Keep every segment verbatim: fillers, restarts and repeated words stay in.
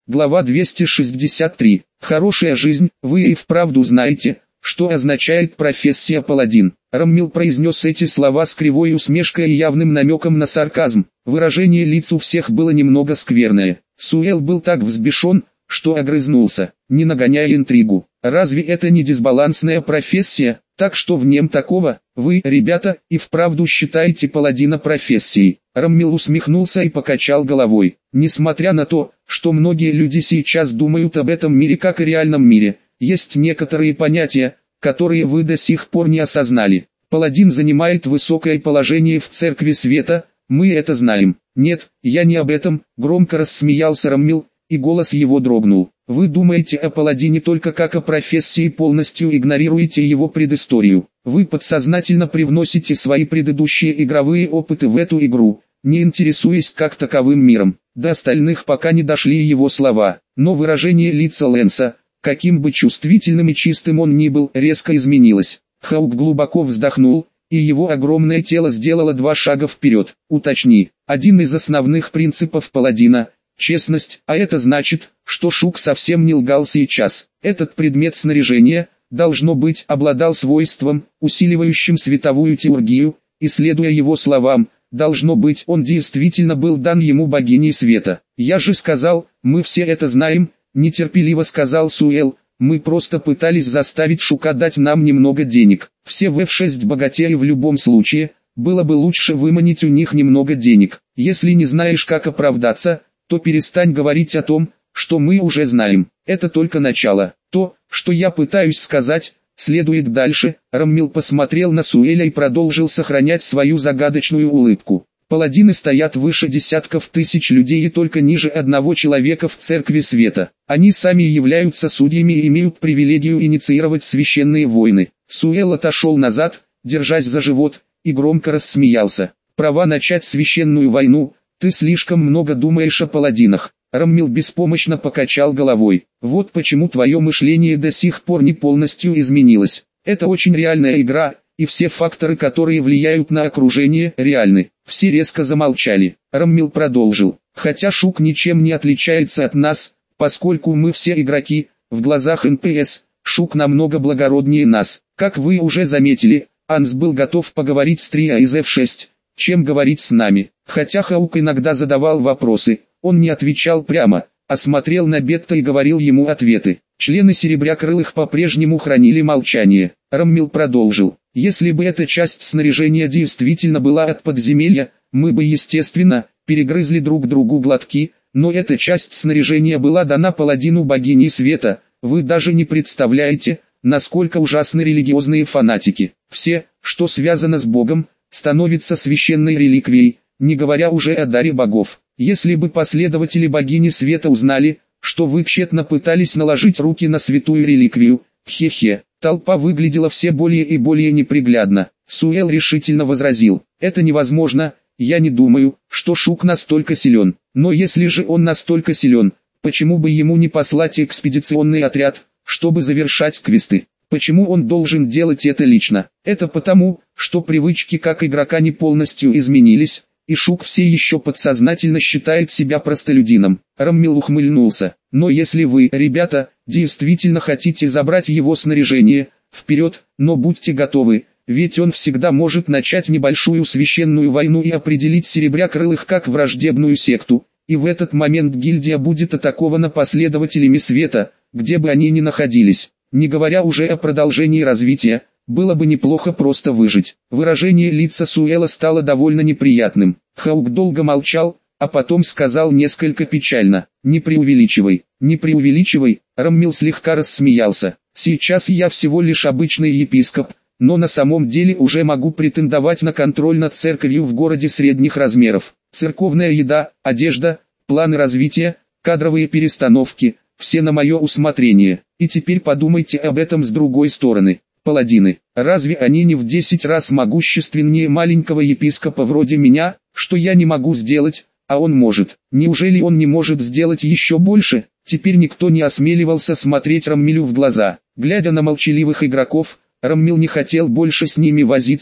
Глава двести шестьдесят три. Хорошая жизнь. Вы и вправду знаете, что означает профессия паладин. Раммил произнес эти слова с кривой усмешкой и явным намеком на сарказм. Выражение лиц у всех было немного скверное. Суэл был так взбешен, что огрызнулся, не нагоняя интригу. Разве это не дисбалансная профессия? Так что в нем такого? Вы, ребята, и вправду считаете паладина профессией? Раммил усмехнулся и покачал головой. Несмотря на то, что многие люди сейчас думают об этом мире как о реальном мире, есть некоторые понятия, которые вы до сих пор не осознали. Паладин занимает высокое положение в Церкви Света, мы это знаем. Нет, я не об этом, громко рассмеялся Раммил, и голос его дрогнул. Вы думаете о паладине только как о профессии, полностью игнорируете его предысторию. Вы подсознательно привносите свои предыдущие игровые опыты в эту игру, не интересуясь как таковым миром. До остальных пока не дошли его слова, но выражение лица Лэнса, каким бы чувствительным и чистым он ни был, резко изменилось. Хаук глубоко вздохнул, и его огромное тело сделало два шага вперед. Уточни, один из основных принципов паладина – честность, а это значит, что Шук совсем не лгал сейчас. Этот предмет снаряжения, должно быть, обладал свойством, усиливающим световую теургию, и следуя его словам, должно быть, он действительно был дан ему богиней света. Я же сказал, мы все это знаем, нетерпеливо сказал Суэл, мы просто пытались заставить Шука дать нам немного денег. Все в эф шесть богатеи в любом случае, было бы лучше выманить у них немного денег. Если не знаешь как оправдаться, то перестань говорить о том, что мы уже знаем. Это только начало. То, что я пытаюсь сказать, следует дальше. Раммил посмотрел на Суэля и продолжил сохранять свою загадочную улыбку. Паладины стоят выше десятков тысяч людей и только ниже одного человека в Церкви Света. Они сами являются судьями и имеют привилегию инициировать священные войны. Суэл отошел назад, держась за живот, и громко рассмеялся. Права начать священную войну. Ты слишком много думаешь о паладинах. Раммил беспомощно покачал головой. Вот почему твое мышление до сих пор не полностью изменилось. Это очень реальная игра, и все факторы, которые влияют на окружение, реальны. Все резко замолчали. Раммил продолжил. Хотя Шук ничем не отличается от нас, поскольку мы все игроки, в глазах эн пи эс, Шук намного благороднее нас. Как вы уже заметили, Анс был готов поговорить с Триа из эф шесть, чем говорить с нами. Хотя Хаук иногда задавал вопросы, он не отвечал прямо, а смотрел на Бетта и говорил ему ответы. Члены Серебрякрылых по-прежнему хранили молчание. Раммил продолжил. Если бы эта часть снаряжения действительно была от подземелья, мы бы естественно, перегрызли друг другу глотки, но эта часть снаряжения была дана паладину богини света. Вы даже не представляете, насколько ужасны религиозные фанатики. Все, что связано с Богом, становится священной реликвией, не говоря уже о даре богов. Если бы последователи богини света узнали, что вы тщетно пытались наложить руки на святую реликвию, хе-хе, толпа выглядела все более и более неприглядно. Суэл решительно возразил, это невозможно, я не думаю, что Шук настолько силен. Но если же он настолько силен, почему бы ему не послать экспедиционный отряд, чтобы завершать квесты? Почему он должен делать это лично? Это потому, что привычки как игрока не полностью изменились, и Шук все еще подсознательно считает себя простолюдином. Раммил ухмыльнулся. Но если вы, ребята, действительно хотите забрать его снаряжение, вперед, но будьте готовы, ведь он всегда может начать небольшую священную войну и определить Серебрякрылых как враждебную секту, и в этот момент гильдия будет атакована последователями света, где бы они ни находились. Не говоря уже о продолжении развития, было бы неплохо просто выжить. Выражение лица Суэла стало довольно неприятным. Хаук долго молчал, а потом сказал несколько печально: «Не преувеличивай, не преувеличивай». Раммил слегка рассмеялся. «Сейчас я всего лишь обычный епископ, но на самом деле уже могу претендовать на контроль над церковью в городе средних размеров. Церковная еда, одежда, планы развития, кадровые перестановки – все на мое усмотрение. И теперь подумайте об этом с другой стороны. Паладины, разве они не в десять раз могущественнее маленького епископа вроде меня? Что я не могу сделать, а он может? Неужели он не может сделать еще больше?» Теперь никто не осмеливался смотреть Раммилю в глаза. Глядя на молчаливых игроков, Раммил не хотел больше с ними возиться,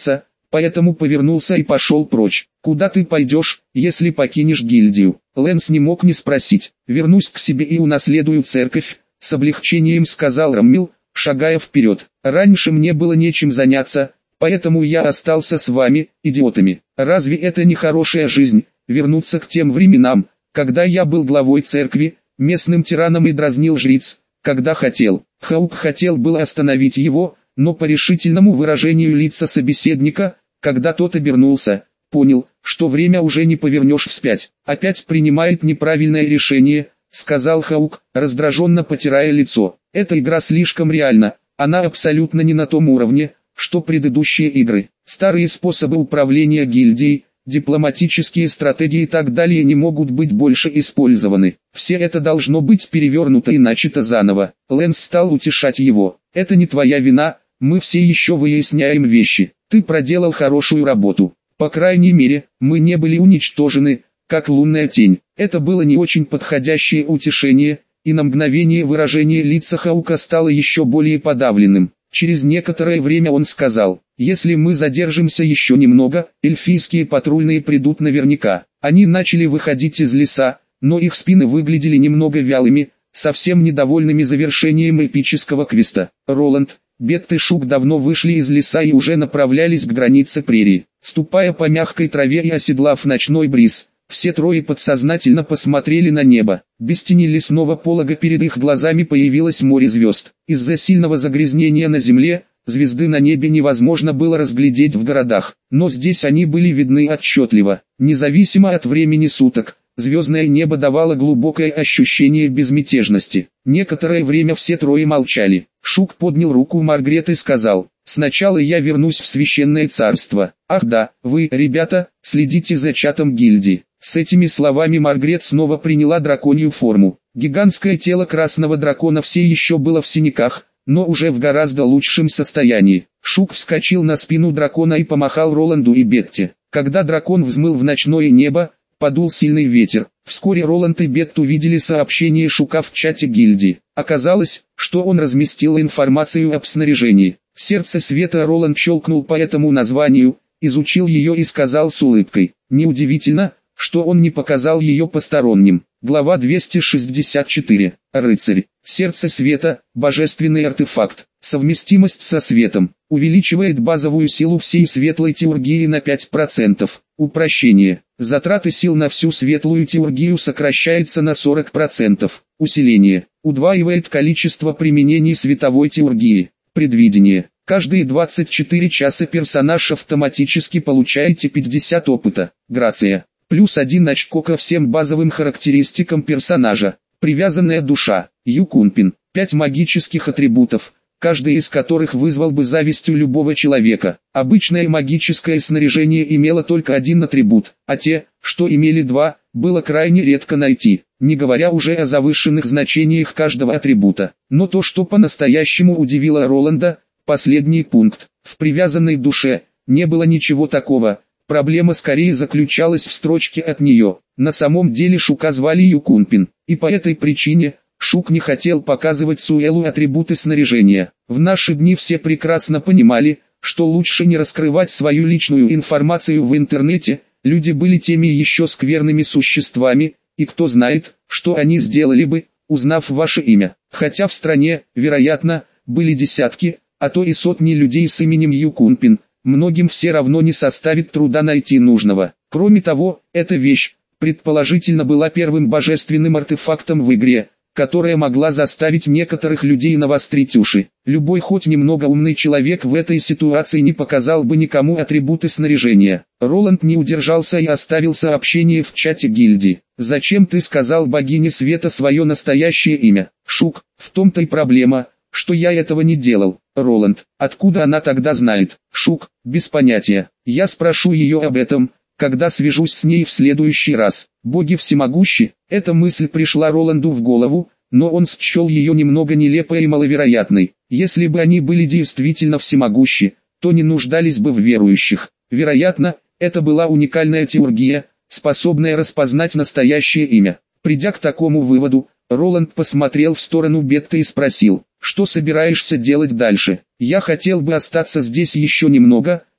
поэтому повернулся и пошел прочь. «Куда ты пойдешь, если покинешь гильдию?» Лэнс не мог не спросить. «Вернусь к себе и унаследую церковь», — с облегчением сказал Роммил, шагая вперед. «Раньше мне было нечем заняться, поэтому я остался с вами, идиотами. Разве это не хорошая жизнь, вернуться к тем временам, когда я был главой церкви, местным тираном и дразнил жриц, когда хотел?» Хаук хотел было остановить его, но по решительному выражению лица собеседника, когда тот обернулся, понял, что время уже не повернешь вспять. «Опять принимает неправильное решение», — сказал Хаук, раздраженно потирая лицо. «Эта игра слишком реальна, она абсолютно не на том уровне, что предыдущие игры. Старые способы управления гильдией, дипломатические стратегии и так далее не могут быть больше использованы. Все это должно быть перевернуто и начато заново». Лэнс стал утешать его. «Это не твоя вина, мы все еще выясняем вещи. Ты проделал хорошую работу. По крайней мере, мы не были уничтожены, как лунная тень». Это было не очень подходящее утешение, и на мгновение выражение лица Хаука стало еще более подавленным. Через некоторое время он сказал: «Если мы задержимся еще немного, эльфийские патрульные придут наверняка». Они начали выходить из леса, но их спины выглядели немного вялыми, совсем недовольными завершением эпического квеста. Роланд, Бетт и Шук давно вышли из леса и уже направлялись к границе прерии. Ступая по мягкой траве и оседлав ночной бриз, все трое подсознательно посмотрели на небо. Без тени лесного полога перед их глазами появилось море звезд. Из-за сильного загрязнения на земле, звезды на небе невозможно было разглядеть в городах, но здесь они были видны отчетливо. Независимо от времени суток, звездное небо давало глубокое ощущение безмятежности. Некоторое время все трое молчали. Шук поднял руку Маргарет и сказал: «Сначала я вернусь в священное царство. Ах да, вы, ребята, следите за чатом гильдии». С этими словами Маргарет снова приняла драконью форму. Гигантское тело красного дракона все еще было в синяках, но уже в гораздо лучшем состоянии. Шук вскочил на спину дракона и помахал Роланду и Бетте. Когда дракон взмыл в ночное небо, подул сильный ветер. Вскоре Роланд и Бетт увидели сообщение Шука в чате гильдии. Оказалось, что он разместил информацию об снаряжении. Сердце света Роланд щелкнул по этому названию, изучил ее и сказал с улыбкой: «Неудивительно, что он не показал ее посторонним». Глава двести шестьдесят четыре. Рыцарь. Сердце света, божественный артефакт. Совместимость со светом. Увеличивает базовую силу всей светлой теургии на пять процентов. Упрощение. Затраты сил на всю светлую теургию сокращается на сорок процентов. Усиление. Удваивает количество применений световой теургии. Предвидение. Каждые двадцать четыре часа персонаж автоматически получаете пятьдесят опыта. Грация. Плюс один очко ко всем базовым характеристикам персонажа. Привязанная душа. Юкунпин. пять магических атрибутов, каждый из которых вызвал бы зависть у любого человека. Обычное магическое снаряжение имело только один атрибут, а те, что имели два, было крайне редко найти, не говоря уже о завышенных значениях каждого атрибута. Но то, что по-настоящему удивило Роланда, последний пункт. В привязанной душе не было ничего такого. Проблема скорее заключалась в строчке от нее. На самом деле Шука звали Юкунпин, и по этой причине Шук не хотел показывать Суэлу атрибуты снаряжения. В наши дни все прекрасно понимали, что лучше не раскрывать свою личную информацию в интернете. Люди были теми еще скверными существами, и кто знает, что они сделали бы, узнав ваше имя. Хотя в стране, вероятно, были десятки, а то и сотни людей с именем Юкунпин, многим все равно не составит труда найти нужного. Кроме того, эта вещь, предположительно, была первым божественным артефактом в игре, которая могла заставить некоторых людей навострить уши. Любой хоть немного умный человек в этой ситуации не показал бы никому атрибуты снаряжения. Роланд не удержался и оставил сообщение в чате гильдии. «Зачем ты сказал богине света свое настоящее имя?» Шук: «В том-то и проблема, что я этого не делал». Роланд: «Откуда она тогда знает?» Шук: «Без понятия. Я спрошу ее об этом, когда свяжусь с ней в следующий раз». Боги всемогущи. Эта мысль пришла Роланду в голову, но он счел ее немного нелепой и маловероятной. Если бы они были действительно всемогущи, то не нуждались бы в верующих. Вероятно, это была уникальная теургия, способная распознать настоящее имя. Придя к такому выводу, Роланд посмотрел в сторону Бетты и спросил: «Что собираешься делать дальше?» «Я хотел бы остаться здесь еще немного,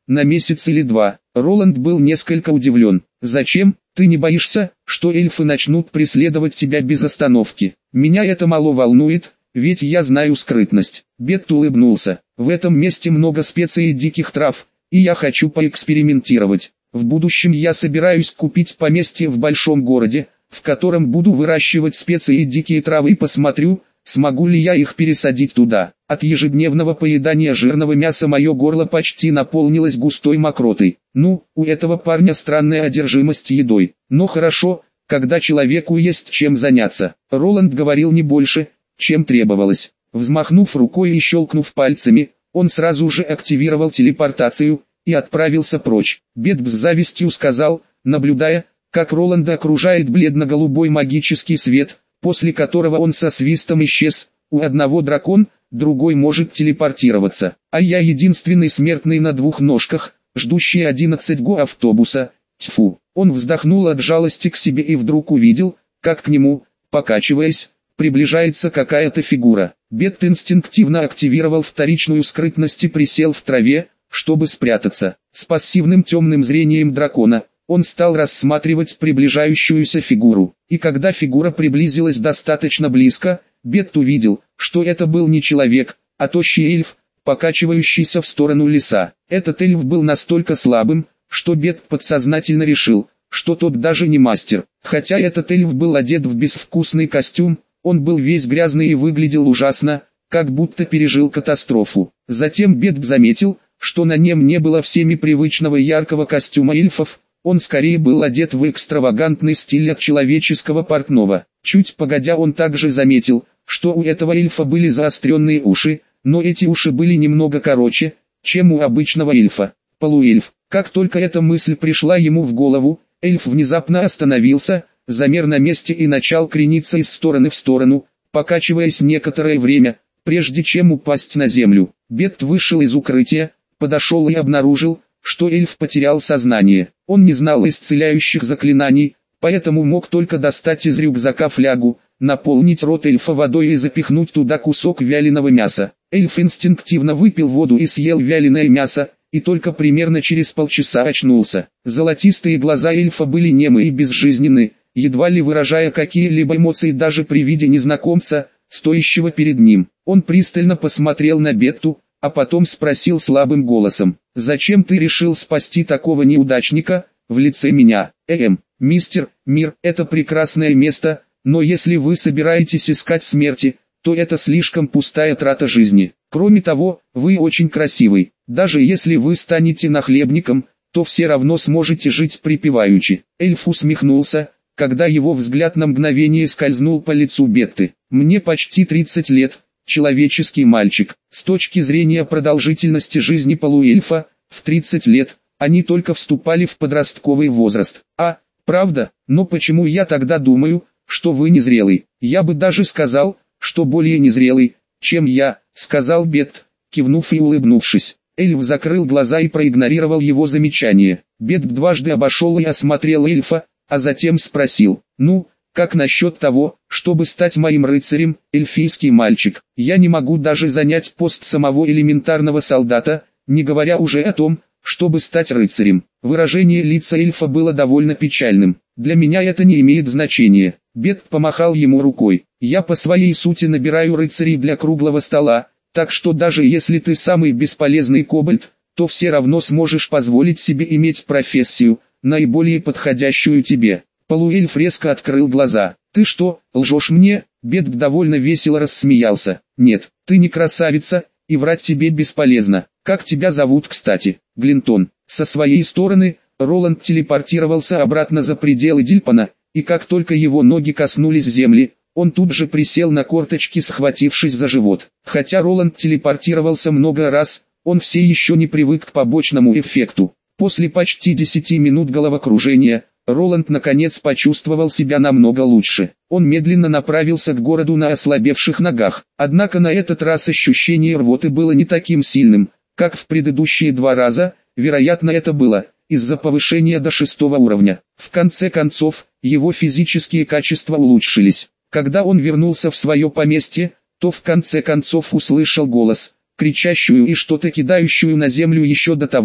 на месяц или два. Роланд был несколько удивлен. «Зачем? Ты не боишься, что эльфы начнут преследовать тебя без остановки?» «Меня это мало волнует, ведь я знаю скрытность». Бетт улыбнулся. «В этом месте много специй и диких трав, и я хочу поэкспериментировать. В будущем я собираюсь купить поместье в большом городе, в котором буду выращивать специи и дикие травы, и посмотрю, смогу ли я их пересадить туда». От ежедневного поедания жирного мяса мое горло почти наполнилось густой мокротой. Ну, у этого парня странная одержимость едой. Но хорошо, когда человеку есть чем заняться. Роланд говорил не больше, чем требовалось. Взмахнув рукой и щелкнув пальцами, он сразу же активировал телепортацию и отправился прочь. Бетт с завистью сказал, наблюдая, как Роланда окружает бледно-голубой магический свет, после которого он со свистом исчез. У одного дракон, другой может телепортироваться, а я единственный смертный на двух ножках, ждущий одиннадцать го автобуса. Тьфу. Он вздохнул от жалости к себе и вдруг увидел, как к нему, покачиваясь, приближается какая-то фигура. Бетт инстинктивно активировал вторичную скрытность и присел в траве, чтобы спрятаться. С пассивным темным зрением дракона, он стал рассматривать приближающуюся фигуру, и когда фигура приблизилась достаточно близко, Бетт увидел, что это был не человек, а тощий эльф, покачивающийся в сторону леса. Этот эльф был настолько слабым, что Бетт подсознательно решил, что тот даже не мастер. Хотя этот эльф был одет в безвкусный костюм, он был весь грязный и выглядел ужасно, как будто пережил катастрофу. Затем Бетт заметил, что на нем не было всеми привычного яркого костюма эльфов, он скорее был одет в экстравагантный стиль от человеческого портного. Чуть погодя он также заметил, что у этого эльфа были заостренные уши, но эти уши были немного короче, чем у обычного эльфа. Полуэльф. Как только эта мысль пришла ему в голову, эльф внезапно остановился, замер на месте и начал крениться из стороны в сторону, покачиваясь некоторое время, прежде чем упасть на землю. Бетт вышел из укрытия, подошел и обнаружил, что эльф потерял сознание. Он не знал исцеляющих заклинаний, поэтому мог только достать из рюкзака флягу, наполнить рот эльфа водой и запихнуть туда кусок вяленого мяса. Эльф инстинктивно выпил воду и съел вяленое мясо, и только примерно через полчаса очнулся. Золотистые глаза эльфа были немы и безжизненны, едва ли выражая какие-либо эмоции даже при виде незнакомца, стоящего перед ним. Он пристально посмотрел на Бетту, а потом спросил слабым голосом: «Зачем ты решил спасти такого неудачника, в лице меня?» «Эм, мистер, мир – это прекрасное место, но если вы собираетесь искать смерти, то это слишком пустая трата жизни. Кроме того, вы очень красивый. Даже если вы станете нахлебником, то все равно сможете жить припеваючи». Эльф усмехнулся, когда его взгляд на мгновение скользнул по лицу Бетты. «Мне почти тридцать лет, человеческий мальчик. С точки зрения продолжительности жизни полуэльфа, в тридцать лет, они только вступали в подростковый возраст. А, правда, но почему я тогда думаю, что вы незрелый? Я бы даже сказал, что более незрелый, чем я», — сказал Бетт, кивнув и улыбнувшись. Эльф закрыл глаза и проигнорировал его замечание. Бетт дважды обошел и осмотрел эльфа, а затем спросил: «Ну, как насчет того, чтобы стать моим рыцарем, эльфийский мальчик? Я не могу даже занять пост самого элементарного солдата, не говоря уже о том, чтобы стать рыцарем». Выражение лица эльфа было довольно печальным. «Для меня это не имеет значения». Бетт помахал ему рукой. «Я по своей сути набираю рыцарей для круглого стола, так что даже если ты самый бесполезный кобальт, то все равно сможешь позволить себе иметь профессию, наиболее подходящую тебе». Полуэльф резко открыл глаза. «Ты что, лжешь мне?» Бетт довольно весело рассмеялся. «Нет, ты не красавица, и врать тебе бесполезно. Как тебя зовут, кстати?» «Глинтон». Со своей стороны, Роланд телепортировался обратно за пределы Дильпана, и как только его ноги коснулись земли, он тут же присел на корточки, схватившись за живот. Хотя Роланд телепортировался много раз, он все еще не привык к побочному эффекту. После почти десяти минут головокружения, Роланд наконец почувствовал себя намного лучше. Он медленно направился к городу на ослабевших ногах. Однако на этот раз ощущение рвоты было не таким сильным, как в предыдущие два раза, вероятно это было из-за повышения до шестого уровня. В конце концов, его физические качества улучшились. Когда он вернулся в свое поместье, то в конце концов услышал голос, кричащую и что-то кидающую на землю еще до того,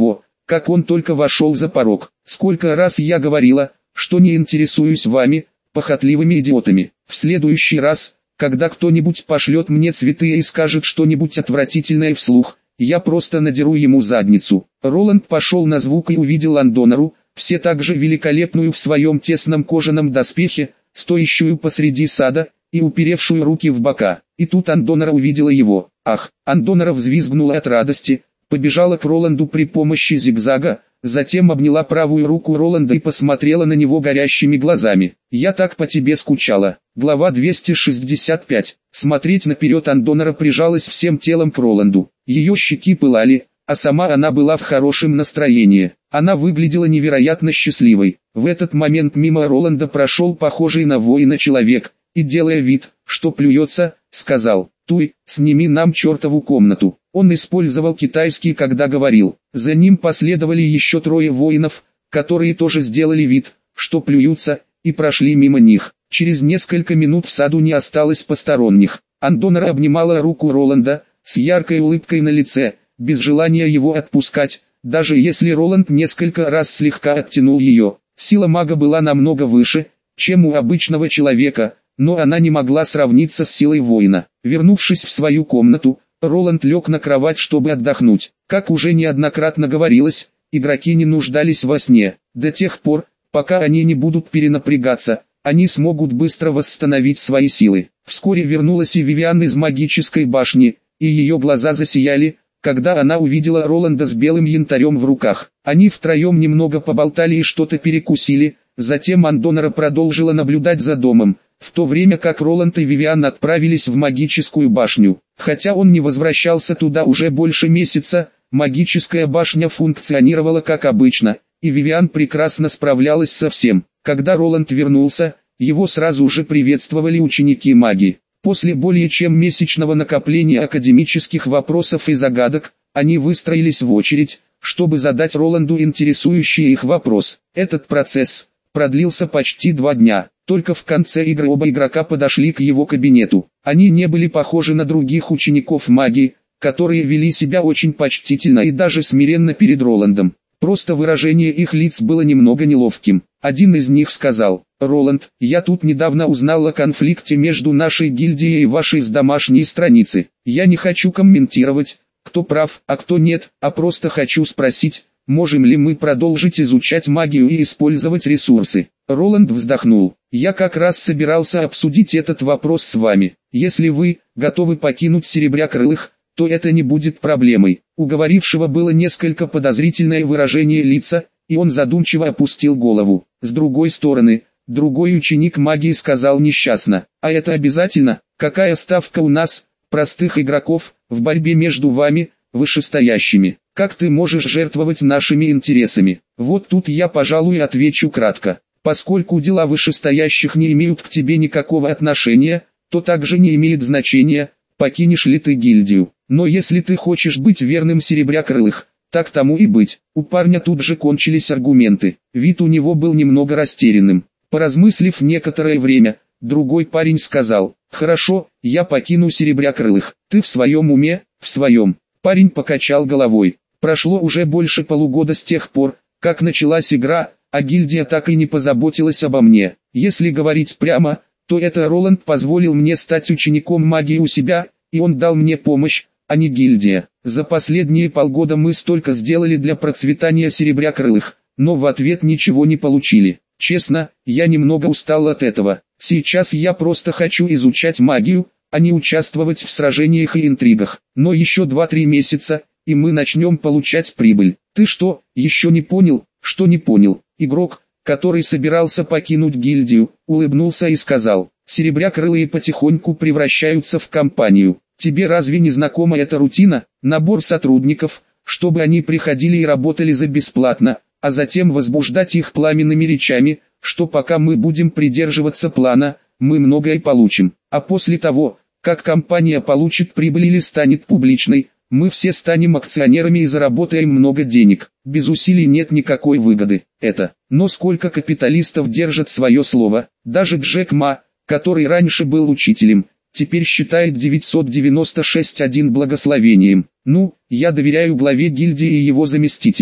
как он только вошел за порог. Сколько раз я говорила, что не интересуюсь вами, похотливыми идиотами. В следующий раз, когда кто-нибудь пошлет мне цветы и скажет что-нибудь отвратительное вслух, я просто надеру ему задницу. Роланд пошел на звук и увидел Андонору, все так же великолепную в своем тесном кожаном доспехе, стоящую посреди сада и уперевшую руки в бока. И тут Андонора увидела его. Ах! Андонора взвизгнула от радости, побежала к Роланду при помощи зигзага, затем обняла правую руку Роланда и посмотрела на него горящими глазами. «Я так по тебе скучала». Глава двести шестьдесят пять. Смотреть наперед Андонора прижалась всем телом к Роланду. Ее щеки пылали, а сама она была в хорошем настроении. Она выглядела невероятно счастливой. В этот момент мимо Роланда прошел похожий на воина человек, и делая вид, что плюется, сказал: «Туй, сними нам чертову комнату». Он использовал китайский, когда говорил. За ним последовали еще трое воинов, которые тоже сделали вид, что плюются, и прошли мимо них. Через несколько минут в саду не осталось посторонних. Андонора обнимала руку Роланда, с яркой улыбкой на лице, без желания его отпускать, даже если Роланд несколько раз слегка оттянул ее. Сила мага была намного выше, чем у обычного человека, но она не могла сравниться с силой воина. Вернувшись в свою комнату, Роланд лег на кровать, чтобы отдохнуть. Как уже неоднократно говорилось, игроки не нуждались во сне. До тех пор, пока они не будут перенапрягаться, они смогут быстро восстановить свои силы. Вскоре вернулась и Вивиан из магической башни, и ее глаза засияли, когда она увидела Роланда с белым янтарем в руках. Они втроем немного поболтали и что-то перекусили, затем Андонора продолжила наблюдать за домом, в то время как Роланд и Вивиан отправились в магическую башню. Хотя он не возвращался туда уже больше месяца, магическая башня функционировала как обычно, и Вивиан прекрасно справлялась со всем. Когда Роланд вернулся, его сразу же приветствовали ученики маги. После более чем месячного накопления академических вопросов и загадок, они выстроились в очередь, чтобы задать Роланду интересующий их вопрос. Этот процесс продлился почти два дня. Только в конце игры оба игрока подошли к его кабинету. Они не были похожи на других учеников магии, которые вели себя очень почтительно и даже смиренно перед Роландом. Просто выражение их лиц было немного неловким. Один из них сказал: «Роланд, я тут недавно узнал о конфликте между нашей гильдией и вашей с домашней страницы. Я не хочу комментировать, кто прав, а кто нет, а просто хочу спросить, можем ли мы продолжить изучать магию и использовать ресурсы». Роланд вздохнул. «Я как раз собирался обсудить этот вопрос с вами. Если вы готовы покинуть Серебрякрылых, то это не будет проблемой». У говорившего было несколько подозрительное выражение лица, и он задумчиво опустил голову. С другой стороны, другой ученик магии сказал несчастно: «А это обязательно? Какая ставка у нас, простых игроков, в борьбе между вами, вышестоящими? Как ты можешь жертвовать нашими интересами?» Вот тут я, пожалуй, отвечу кратко. Поскольку дела вышестоящих не имеют к тебе никакого отношения, то также не имеет значения, покинешь ли ты гильдию. Но если ты хочешь быть верным Серебрякрылых, так тому и быть. У парня тут же кончились аргументы. Вид у него был немного растерянным. Поразмыслив некоторое время, другой парень сказал: «Хорошо, я покину Серебрякрылых. Ты в своем уме?» «В своем». Парень покачал головой. Прошло уже больше полугода с тех пор, как началась игра, а гильдия так и не позаботилась обо мне. Если говорить прямо, то это Роланд позволил мне стать учеником магии у себя, и он дал мне помощь, а не гильдия. За последние полгода мы столько сделали для процветания Серебрякрылых, но в ответ ничего не получили. Честно, я немного устал от этого. Сейчас я просто хочу изучать магию, а не участвовать в сражениях и интригах. Но еще два-три месяца, и мы начнем получать прибыль. Ты что, еще не понял? Что не понял? Игрок, который собирался покинуть гильдию, улыбнулся и сказал: «Серебрякрылые потихоньку превращаются в компанию. Тебе разве не знакома эта рутина? Набор сотрудников, чтобы они приходили и работали за бесплатно, а затем возбуждать их пламенными речами, что пока мы будем придерживаться плана, мы многое получим. А после того, как компания получит прибыль или станет публичной, мы все станем акционерами и заработаем много денег. Без усилий нет никакой выгоды. Это. Но сколько капиталистов держат свое слово? Даже Джек Ма, который раньше был учителем, теперь считает девятьсот девяносто шесть один благословением. Ну, я доверяю главе гильдии и его заместителю.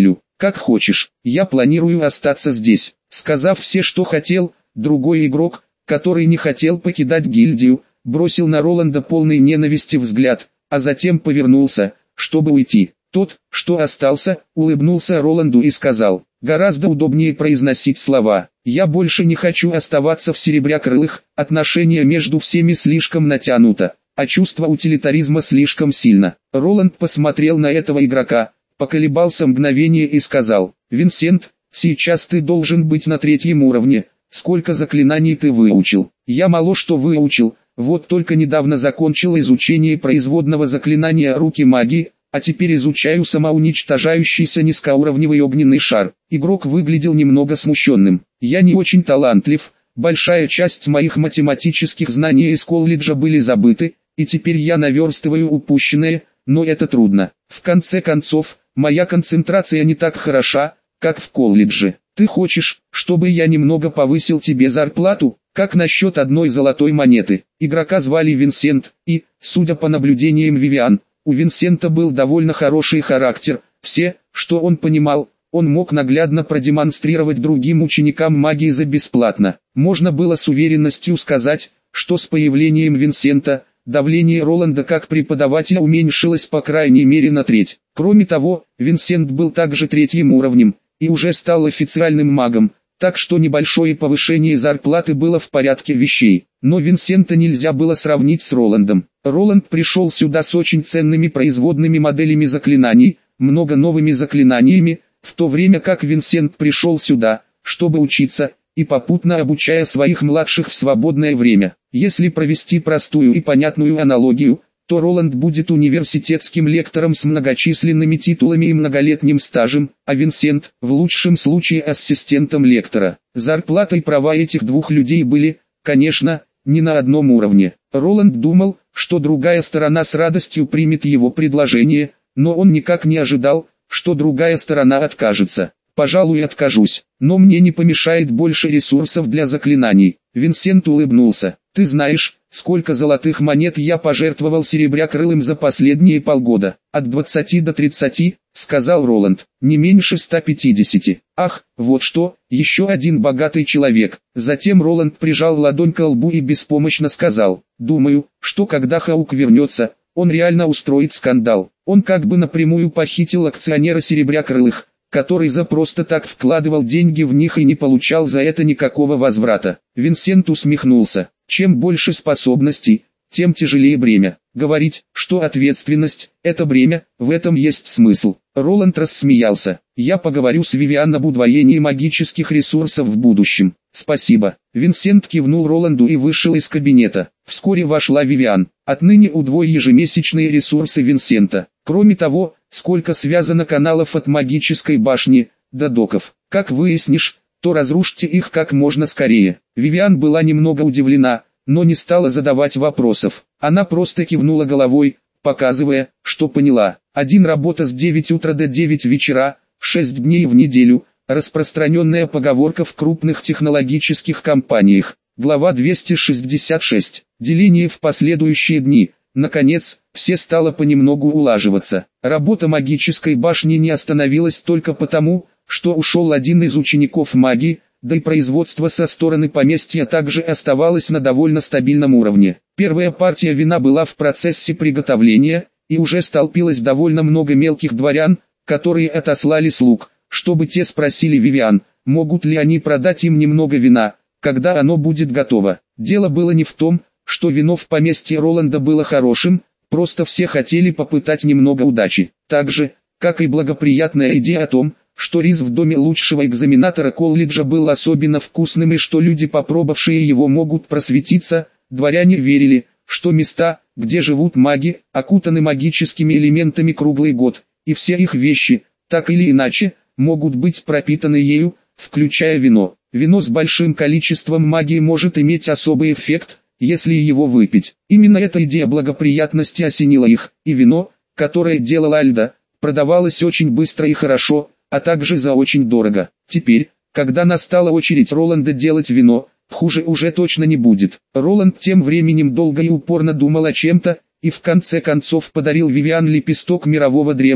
Как хочешь, я планирую остаться здесь. Сказав все, что хотел, другой игрок, который не хотел покидать гильдию, бросил на Роланда полный ненависти взгляд, а затем повернулся, чтобы уйти. Тот, что остался, улыбнулся Роланду и сказал: «Гораздо удобнее произносить слова. Я больше не хочу оставаться в Серебрякрылых, отношения между всеми слишком натянуто, а чувство утилитаризма слишком сильно». Роланд посмотрел на этого игрока, поколебался мгновение и сказал: «Винсент, сейчас ты должен быть на третьем уровне. Сколько заклинаний ты выучил?» «Я мало что выучил, вот только недавно закончил изучение производного заклинания «Руки магии», а теперь изучаю самоуничтожающийся низкоуровневый огненный шар». Игрок выглядел немного смущенным. «Я не очень талантлив, большая часть моих математических знаний из колледжа были забыты, и теперь я наверстываю упущенное, но это трудно. В конце концов, моя концентрация не так хороша, как в колледже. Ты хочешь, чтобы я немного повысил тебе зарплату? Как насчет одной золотой монеты?» Игрока звали Винсент, и, судя по наблюдениям Вивиан, у Винсента был довольно хороший характер. Все, что он понимал, он мог наглядно продемонстрировать другим ученикам магии за бесплатно. Можно было с уверенностью сказать, что с появлением Винсента, давление Роланда как преподавателя уменьшилось по крайней мере на треть. Кроме того, Винсент был также третьим уровнем, и уже стал официальным магом, так что небольшое повышение зарплаты было в порядке вещей. Но Винсента нельзя было сравнить с Роландом. Роланд пришел сюда с очень ценными производными моделями заклинаний, много новыми заклинаниями, в то время как Винсент пришел сюда, чтобы учиться, и попутно обучая своих младших в свободное время. Если провести простую и понятную аналогию, то Роланд будет университетским лектором с многочисленными титулами и многолетним стажем, а Винсент, в лучшем случае, ассистентом лектора. Зарплата и права этих двух людей были, конечно, не на одном уровне. Роланд думал, что другая сторона с радостью примет его предложение, но он никак не ожидал, что другая сторона откажется. «Пожалуй, откажусь, но мне не помешает больше ресурсов для заклинаний». Винсент улыбнулся. «Ты знаешь, сколько золотых монет я пожертвовал Серебрякрылым за последние полгода?» «От двадцати до тридцати», — сказал Роланд, — «не меньше ста пятидесяти». «Ах, вот что, еще один богатый человек». Затем Роланд прижал ладонь к лбу и беспомощно сказал: «Думаю, что когда Хаук вернется, он реально устроит скандал. Он как бы напрямую похитил акционера Серебрякрылых, который за просто так вкладывал деньги в них и не получал за это никакого возврата». Винсент усмехнулся. «Чем больше способностей, тем тяжелее бремя. Говорить, что ответственность – это бремя, в этом есть смысл». Роланд рассмеялся. «Я поговорю с Вивиан об удвоении магических ресурсов в будущем». «Спасибо». Винсент кивнул Роланду и вышел из кабинета. Вскоре вошла Вивиан. «Отныне удвой ежемесячные ресурсы Винсента. Кроме того, сколько связано каналов от магической башни до доков. Как выяснишь, то разрушьте их как можно скорее». Вивиан была немного удивлена, но не стала задавать вопросов. Она просто кивнула головой, показывая, что поняла. Один работа с девяти утра до девяти вечера, шесть дней в неделю, распространенная поговорка в крупных технологических компаниях. Глава двести шестьдесят шесть. Деление в последующие дни. Наконец, все стало понемногу улаживаться. Работа магической башни не остановилась только потому, что ушел один из учеников магии, да и производство со стороны поместья также оставалось на довольно стабильном уровне. Первая партия вина была в процессе приготовления, и уже столпилось довольно много мелких дворян, которые отослали слуг, чтобы те спросили Вивиан, могут ли они продать им немного вина, когда оно будет готово. Дело было не в том, что вино в поместье Роланда было хорошим, просто все хотели попытать немного удачи. Так же, как и благоприятная идея о том, что рис в доме лучшего экзаменатора колледжа был особенно вкусным и что люди, попробовавшие его, могут просветиться, дворяне верили, что места, где живут маги, окутаны магическими элементами круглый год, и все их вещи, так или иначе, могут быть пропитаны ею, включая вино. Вино с большим количеством магии может иметь особый эффект, если его выпить. Именно эта идея благоприятности осенила их, и вино, которое делала Альда, продавалось очень быстро и хорошо, а также за очень дорого. Теперь, когда настала очередь Роланда делать вино, хуже уже точно не будет. Роланд тем временем долго и упорно думал о чем-то, и в конце концов подарил Вивиан лепесток мирового древа,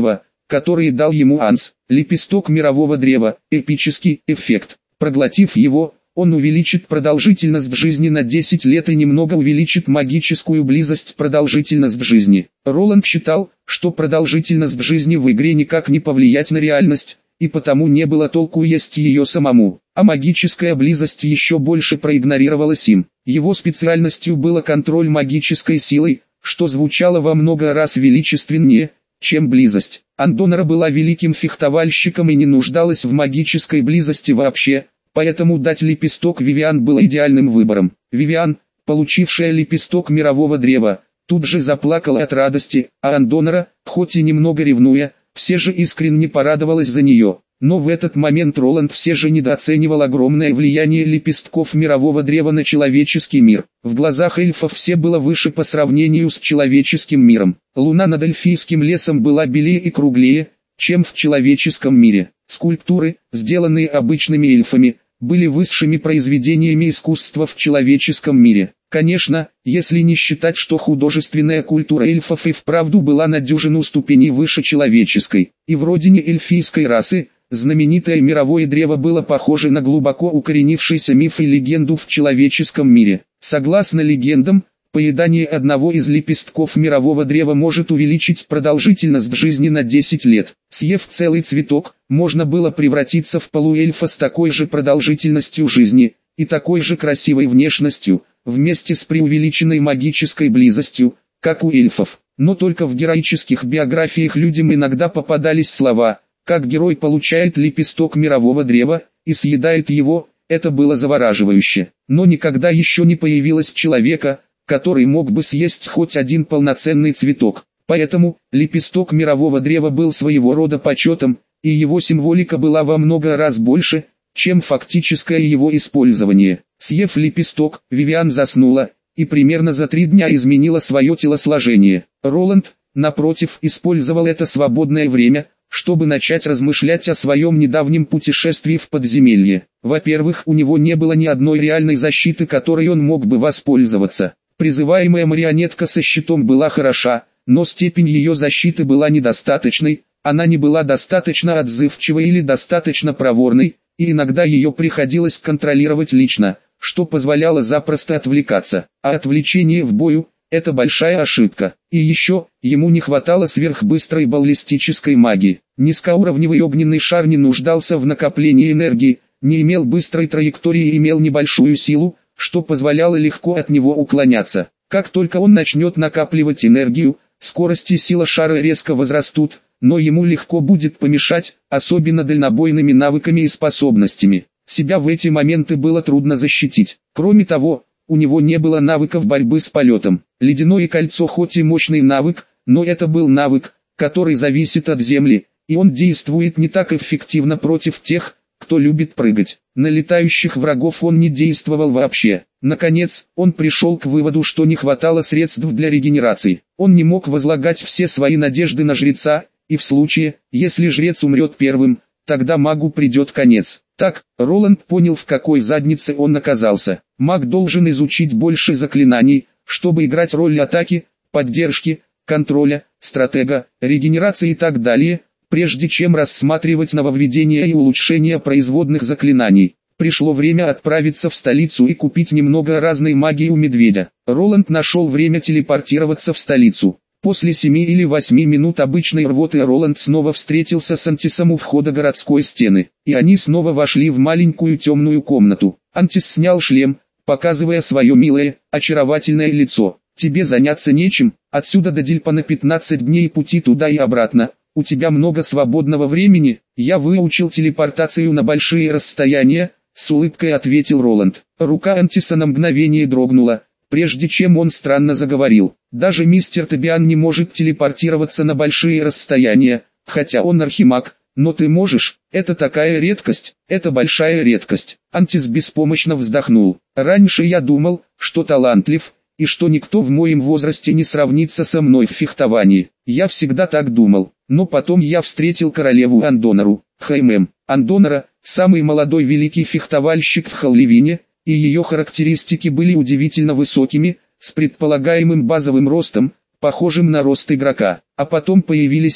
которые дал ему Анс, лепесток мирового древа, эпический эффект. Проглотив его, он увеличит продолжительность в жизни на десять лет и немного увеличит магическую близость продолжительность в жизни. Роланд считал, что продолжительность в жизни в игре никак не повлиять на реальность, и потому не было толку есть ее самому, а магическая близость еще больше проигнорировалась им. Его специальностью было контроль магической силой, что звучало во много раз величественнее, чем близость. Андонара была великим фехтовальщиком и не нуждалась в магической близости вообще, поэтому дать лепесток Вивиан было идеальным выбором. Вивиан, получившая лепесток мирового древа, тут же заплакала от радости, а Андонара, хоть и немного ревнуя, все же искренне порадовалась за нее. Но в этот момент Роланд все же недооценивал огромное влияние лепестков мирового древа на человеческий мир. В глазах эльфов все было выше по сравнению с человеческим миром. Луна над эльфийским лесом была белее и круглее, чем в человеческом мире. Скульптуры, сделанные обычными эльфами, были высшими произведениями искусства в человеческом мире. Конечно, если не считать, что художественная культура эльфов и вправду была на дюжину ступеней выше человеческой, и в родине эльфийской расы, знаменитое мировое древо было похоже на глубоко укоренившийся миф и легенду в человеческом мире. Согласно легендам, поедание одного из лепестков мирового древа может увеличить продолжительность жизни на десять лет. Съев целый цветок, можно было превратиться в полуэльфа с такой же продолжительностью жизни, и такой же красивой внешностью, вместе с преувеличенной магической близостью, как у эльфов. Но только в героических биографиях людям иногда попадались слова, как герой получает лепесток мирового древа, и съедает его, это было завораживающе. Но никогда еще не появилось человека, который мог бы съесть хоть один полноценный цветок. Поэтому, лепесток мирового древа был своего рода почетом, и его символика была во много раз больше, чем фактическое его использование. Съев лепесток, Вивиан заснула, и примерно за три дня изменила свое телосложение. Роланд, напротив, использовал это свободное время, чтобы начать размышлять о своем недавнем путешествии в подземелье. Во-первых, у него не было ни одной реальной защиты, которой он мог бы воспользоваться. Призываемая марионетка со щитом была хороша, но степень ее защиты была недостаточной, она не была достаточно отзывчивой или достаточно проворной, и иногда ее приходилось контролировать лично, что позволяло запросто отвлекаться. А отвлечение в бою – это большая ошибка. И еще, ему не хватало сверхбыстрой баллистической магии. Низкоуровневый огненный шар не нуждался в накоплении энергии, не имел быстрой траектории и имел небольшую силу, что позволяло легко от него уклоняться. Как только он начнет накапливать энергию, скорость и сила шара резко возрастут, но ему легко будет помешать, особенно дальнобойными навыками и способностями. Себя в эти моменты было трудно защитить. Кроме того, у него не было навыков борьбы с полетом. Ледяное кольцо хоть и мощный навык, но это был навык, который зависит от земли, и он действует не так эффективно против тех, кто любит прыгать. На летающих врагов он не действовал вообще. Наконец, он пришел к выводу, что не хватало средств для регенерации. Он не мог возлагать все свои надежды на жреца, и в случае, если жрец умрет первым, тогда магу придет конец. Так, Роланд понял, в какой заднице он оказался. Маг должен изучить больше заклинаний, чтобы играть роль атаки, поддержки, контроля, стратега, регенерации и так далее, прежде чем рассматривать нововведения и улучшения производных заклинаний. Пришло время отправиться в столицу и купить немного разной магии у медведя. Роланд нашел время телепортироваться в столицу. После семи или восьми минут обычной рвоты Роланд снова встретился с Антисом у входа городской стены, и они снова вошли в маленькую темную комнату. Антис снял шлем, показывая свое милое, очаровательное лицо. «Тебе заняться нечем, отсюда до Дильпана пятнадцать дней пути туда и обратно. У тебя много свободного времени, я выучил телепортацию на большие расстояния», — с улыбкой ответил Роланд. Рука Антиса на мгновение дрогнула, прежде чем он странно заговорил. «Даже мистер Тобиан не может телепортироваться на большие расстояния, хотя он архимаг, но ты можешь, это такая редкость, это большая редкость». Антис беспомощно вздохнул. «Раньше я думал, что талантлив, и что никто в моем возрасте не сравнится со мной в фехтовании. Я всегда так думал, но потом я встретил королеву Андонару, Хаймем. Андонара, самый молодой великий фехтовальщик в Халливине, и ее характеристики были удивительно высокими, с предполагаемым базовым ростом, похожим на рост игрока. А потом появились вы,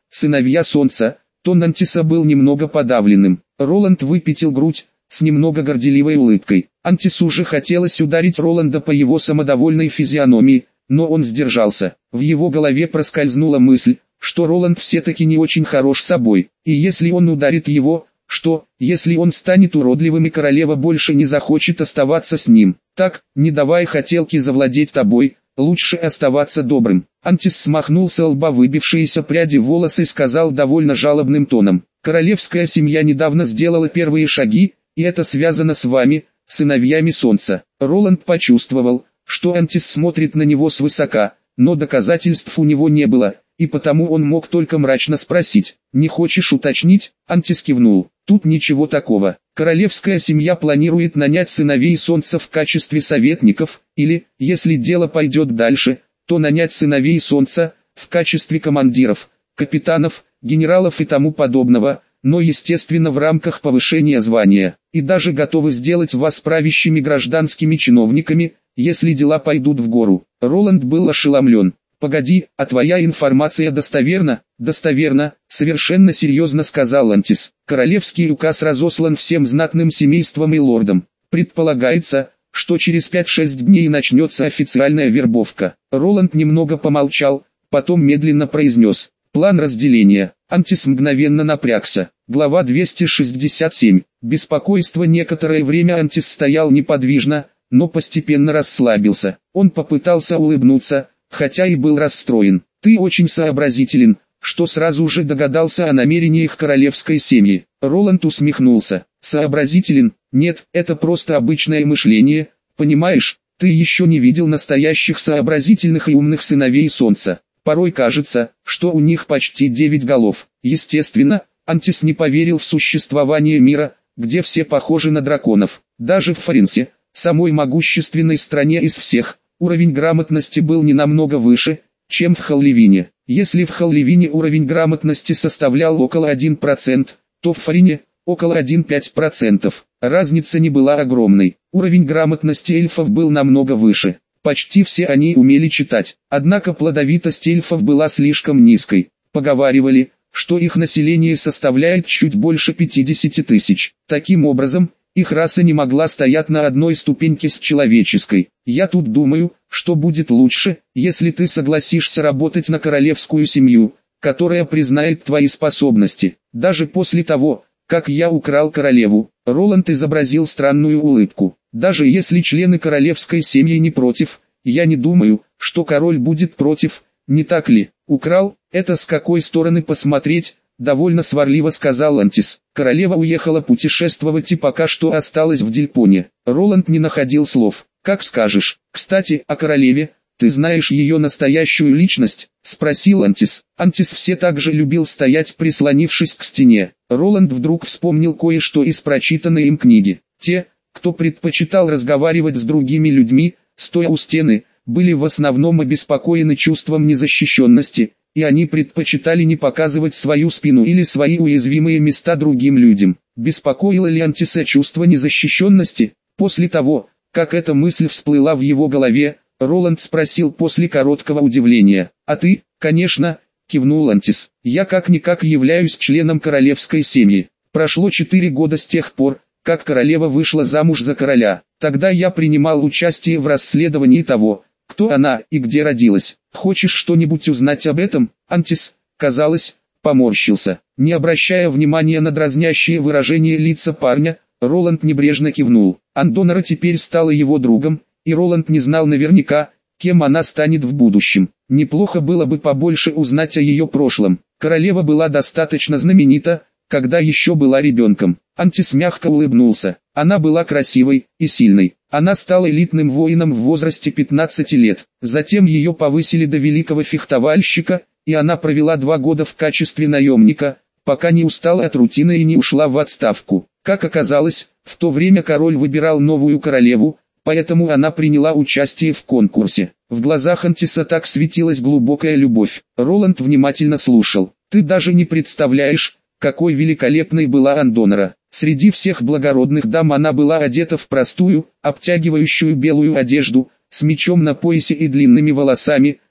сыновья солнца». Тон Антиса был немного подавленным. Роланд выпятил грудь, с немного горделивой улыбкой. Антису же хотелось ударить Роланда по его самодовольной физиономии, но он сдержался. В его голове проскользнула мысль, что Роланд все-таки не очень хорош собой, и если он ударит его, что, если он станет уродливым и королева больше не захочет оставаться с ним? Так, не давай хотелки завладеть тобой, лучше оставаться добрым. Антис смахнул со лба выбившиеся пряди волос и сказал довольно жалобным тоном: «Королевская семья недавно сделала первые шаги, и это связано с вами, сыновьями солнца». Роланд почувствовал, что Антис смотрит на него свысока, но доказательств у него не было, и потому он мог только мрачно спросить: «Не хочешь уточнить?» Антис кивнул. «Тут ничего такого. Королевская семья планирует нанять сыновей солнца в качестве советников, или, если дело пойдет дальше, то нанять сыновей солнца в качестве командиров, капитанов, генералов и тому подобного, но естественно в рамках повышения звания, и даже готовы сделать вас правящими гражданскими чиновниками, если дела пойдут в гору». Роланд был ошеломлен. «Погоди, а твоя информация достоверна?» «Достоверна», — совершенно серьезно сказал Антис. «Королевский указ разослан всем знатным семействам и лордам. Предполагается, что через пять-шесть дней начнется официальная вербовка». Роланд немного помолчал, потом медленно произнес: «План разделения». Антис мгновенно напрягся. Глава двести шестьдесят семь. Беспокойство. Некоторое время Антис стоял неподвижно, но постепенно расслабился. Он попытался улыбнуться, хотя и был расстроен. «Ты очень сообразителен, что сразу же догадался о намерениях королевской семьи». Роланд усмехнулся. «Сообразителен? Нет, это просто обычное мышление, понимаешь? Ты еще не видел настоящих сообразительных и умных сыновей солнца. Порой кажется, что у них почти девять голов». Естественно, Антис не поверил в существование мира, где все похожи на драконов. Даже в Фаренсе, самой могущественной стране из всех, уровень грамотности был не намного выше, чем в Халливине. Если в Халливине уровень грамотности составлял около один процент, то в Фарене – около один целых пять десятых процента. Разница не была огромной. Уровень грамотности эльфов был намного выше. Почти все они умели читать. Однако плодовитость эльфов была слишком низкой. Поговаривали, что их население составляет чуть больше пятидесяти тысяч. Таким образом, их раса не могла стоять на одной ступеньке с человеческой. Я тут думаю, что будет лучше, если ты согласишься работать на королевскую семью, которая признает твои способности. Даже после того, как я украл королеву. Роланд изобразил странную улыбку. Даже если члены королевской семьи не против, я не думаю, что король будет против, не так ли? Украл, это с какой стороны посмотреть? Довольно сварливо сказал Антис. Королева уехала путешествовать и пока что осталась в Дельпоне. Роланд не находил слов. Как скажешь. Кстати, о королеве, ты знаешь ее настоящую личность? Спросил Антис. Антис все так же любил стоять, прислонившись к стене. Роланд вдруг вспомнил кое-что из прочитанной им книги. Те, кто предпочитал разговаривать с другими людьми, стоя у стены, были в основном обеспокоены чувством незащищенности, и они предпочитали не показывать свою спину или свои уязвимые места другим людям. Беспокоило ли Антиса чувство незащищенности? После того, как эта мысль всплыла в его голове, Роланд спросил после короткого удивления: «А ты?» «Конечно», — кивнул Антис. «Я как-никак являюсь членом королевской семьи. Прошло четыре года с тех пор, как королева вышла замуж за короля. Тогда я принимал участие в расследовании того, кто она и где родилась. Хочешь что-нибудь узнать об этом?» Антис, казалось, поморщился. Не обращая внимания на дразнящее выражение лица парня, Роланд небрежно кивнул. Андонора теперь стала его другом, и Роланд не знал наверняка, кем она станет в будущем. Неплохо было бы побольше узнать о ее прошлом. Королева была достаточно знаменита, когда еще была ребенком. Антис мягко улыбнулся. Она была красивой и сильной. Она стала элитным воином в возрасте пятнадцати лет. Затем ее повысили до великого фехтовальщика, и она провела два года в качестве наемника, пока не устала от рутины и не ушла в отставку. Как оказалось, в то время король выбирал новую королеву, поэтому она приняла участие в конкурсе. В глазах Антиса так светилась глубокая любовь. Роланд внимательно слушал. «Ты даже не представляешь, какой великолепной была Андонора. Среди всех благородных дам она была одета в простую, обтягивающую белую одежду, с мечом на поясе и длинными волосами,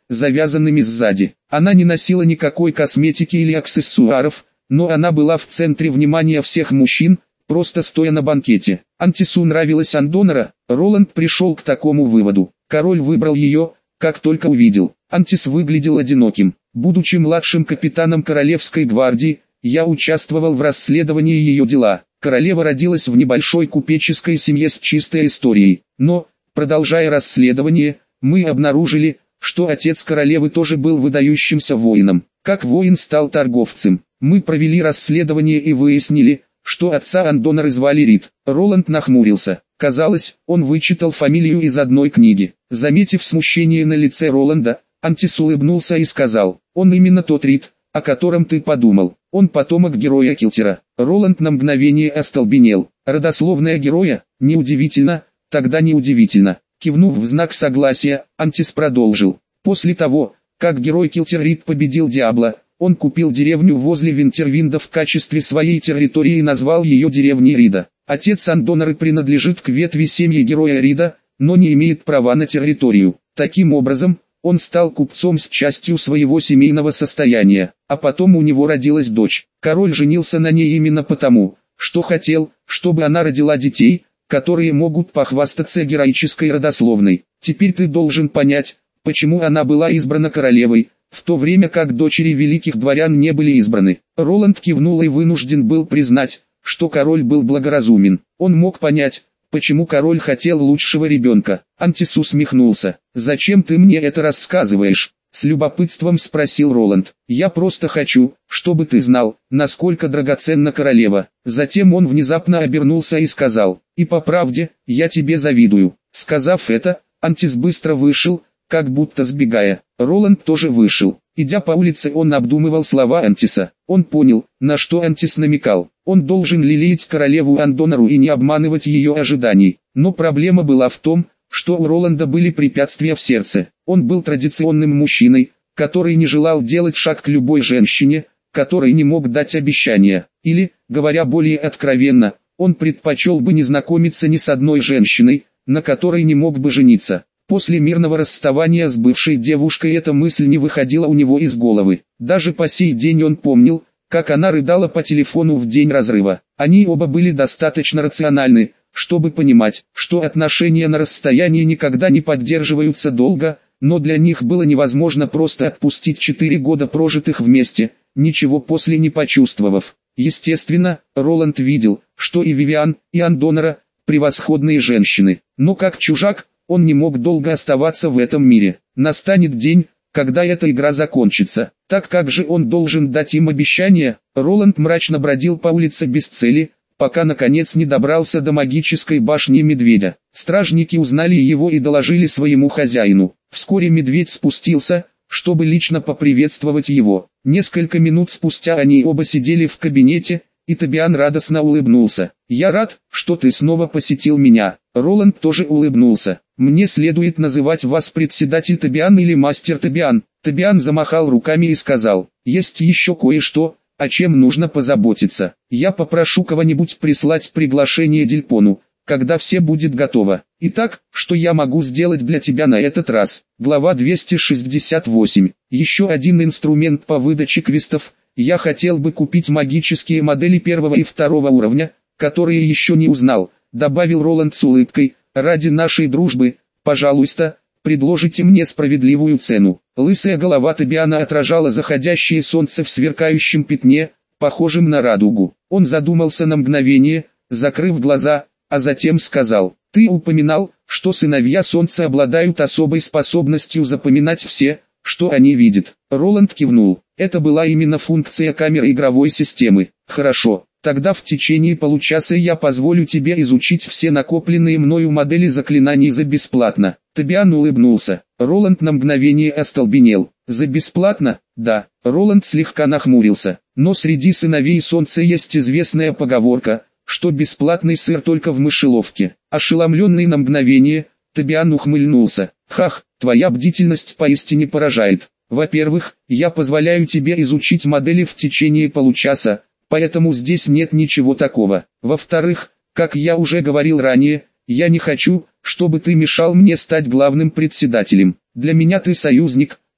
завязанными сзади. Она не носила никакой косметики или аксессуаров, но она была в центре внимания всех мужчин, просто стоя на банкете. Антису нравилась Андонара, Роланд пришел к такому выводу. Король выбрал ее, как только увидел. Антис выглядел одиноким. Будучи младшим капитаном Королевской гвардии, я участвовал в расследовании ее дела. Королева родилась в небольшой купеческой семье с чистой историей. Но, продолжая расследование, мы обнаружили, что отец королевы тоже был выдающимся воином. Как воин стал торговцем. Мы провели расследование и выяснили, что отца Андонары звали Рид. Роланд нахмурился. Казалось, он вычитал фамилию из одной книги. Заметив смущение на лице Роланда, Антис улыбнулся и сказал: «Он именно тот Рид, о котором ты подумал. Он потомок героя Килтера». Роланд на мгновение остолбенел. Родословная героя? Неудивительно, тогда неудивительно. Кивнув в знак согласия, Антис продолжил. После того, как герой Килтер Рид победил Диабло, он купил деревню возле Винтервинда в качестве своей территории и назвал ее деревней Рида. Отец Андонары принадлежит к ветви семьи героя Рида, но не имеет права на территорию. Таким образом, он стал купцом с частью своего семейного состояния, а потом у него родилась дочь. Король женился на ней именно потому, что хотел, чтобы она родила детей, которые могут похвастаться героической родословной. Теперь ты должен понять, почему она была избрана королевой, в то время как дочери великих дворян не были избраны. Роланд кивнул и вынужден был признать, что король был благоразумен. Он мог понять, почему король хотел лучшего ребенка. Антис усмехнулся. «Зачем ты мне это рассказываешь?» — с любопытством спросил Роланд. «Я просто хочу, чтобы ты знал, насколько драгоценна королева». Затем он внезапно обернулся и сказал: «И по правде, я тебе завидую». Сказав это, Антис быстро вышел, как будто сбегая. Роланд тоже вышел. Идя по улице, он обдумывал слова Антиса. Он понял, на что Антис намекал. Он должен лелеять королеву Андонару и не обманывать ее ожиданий. Но проблема была в том, что у Роланда были препятствия в сердце. Он был традиционным мужчиной, который не желал делать шаг к любой женщине, который не мог дать обещания. Или, говоря более откровенно, он предпочел бы не знакомиться ни с одной женщиной, на которой не мог бы жениться. После мирного расставания с бывшей девушкой эта мысль не выходила у него из головы. Даже по сей день он помнил, как она рыдала по телефону в день разрыва. Они оба были достаточно рациональны, чтобы понимать, что отношения на расстоянии никогда не поддерживаются долго, но для них было невозможно просто отпустить четыре года прожитых вместе, ничего после не почувствовав. Естественно, Роланд видел, что и Вивиан, и Андонара – превосходные женщины, но как чужак, он не мог долго оставаться в этом мире. Настанет день, когда эта игра закончится. Так как же он должен дать им обещание? Роланд мрачно бродил по улице без цели, пока наконец не добрался до магической башни Медведя. Стражники узнали его и доложили своему хозяину. Вскоре Медведь спустился, чтобы лично поприветствовать его. Несколько минут спустя они оба сидели в кабинете, и Тобиан радостно улыбнулся. «Я рад, что ты снова посетил меня». Роланд тоже улыбнулся. «Мне следует называть вас председатель Тобиан или мастер Тобиан». Тобиан замахал руками и сказал: «Есть еще кое-что, о чем нужно позаботиться. Я попрошу кого-нибудь прислать приглашение Дельпону, когда все будет готово. Итак, что я могу сделать для тебя на этот раз?» Глава двести шестьдесят восемь. Еще один инструмент по выдаче квестов. Я хотел бы купить магические модели первого и второго уровня, которые еще не узнал, добавил Роланд с улыбкой. Ради нашей дружбы, пожалуйста, предложите мне справедливую цену. Лысая голова Тобиана отражала заходящее солнце в сверкающем пятне, похожем на радугу. Он задумался на мгновение, закрыв глаза, а затем сказал: «Ты упоминал, что сыновья солнца обладают особой способностью запоминать все, что они видят». Роланд кивнул. Это была именно функция камеры игровой системы. «Хорошо, тогда в течение получаса я позволю тебе изучить все накопленные мною модели заклинаний за бесплатно». Тобиан улыбнулся. Роланд на мгновение остолбенел. «За бесплатно?» «Да». Роланд слегка нахмурился. Но среди сыновей солнца есть известная поговорка, что бесплатный сыр только в мышеловке. Ошеломленный на мгновение, Тобиан ухмыльнулся. «Хах, твоя бдительность поистине поражает. Во-первых, я позволяю тебе изучить модели в течение получаса, поэтому здесь нет ничего такого. Во-вторых, как я уже говорил ранее, я не хочу, чтобы ты мешал мне стать главным председателем. Для меня ты союзник, а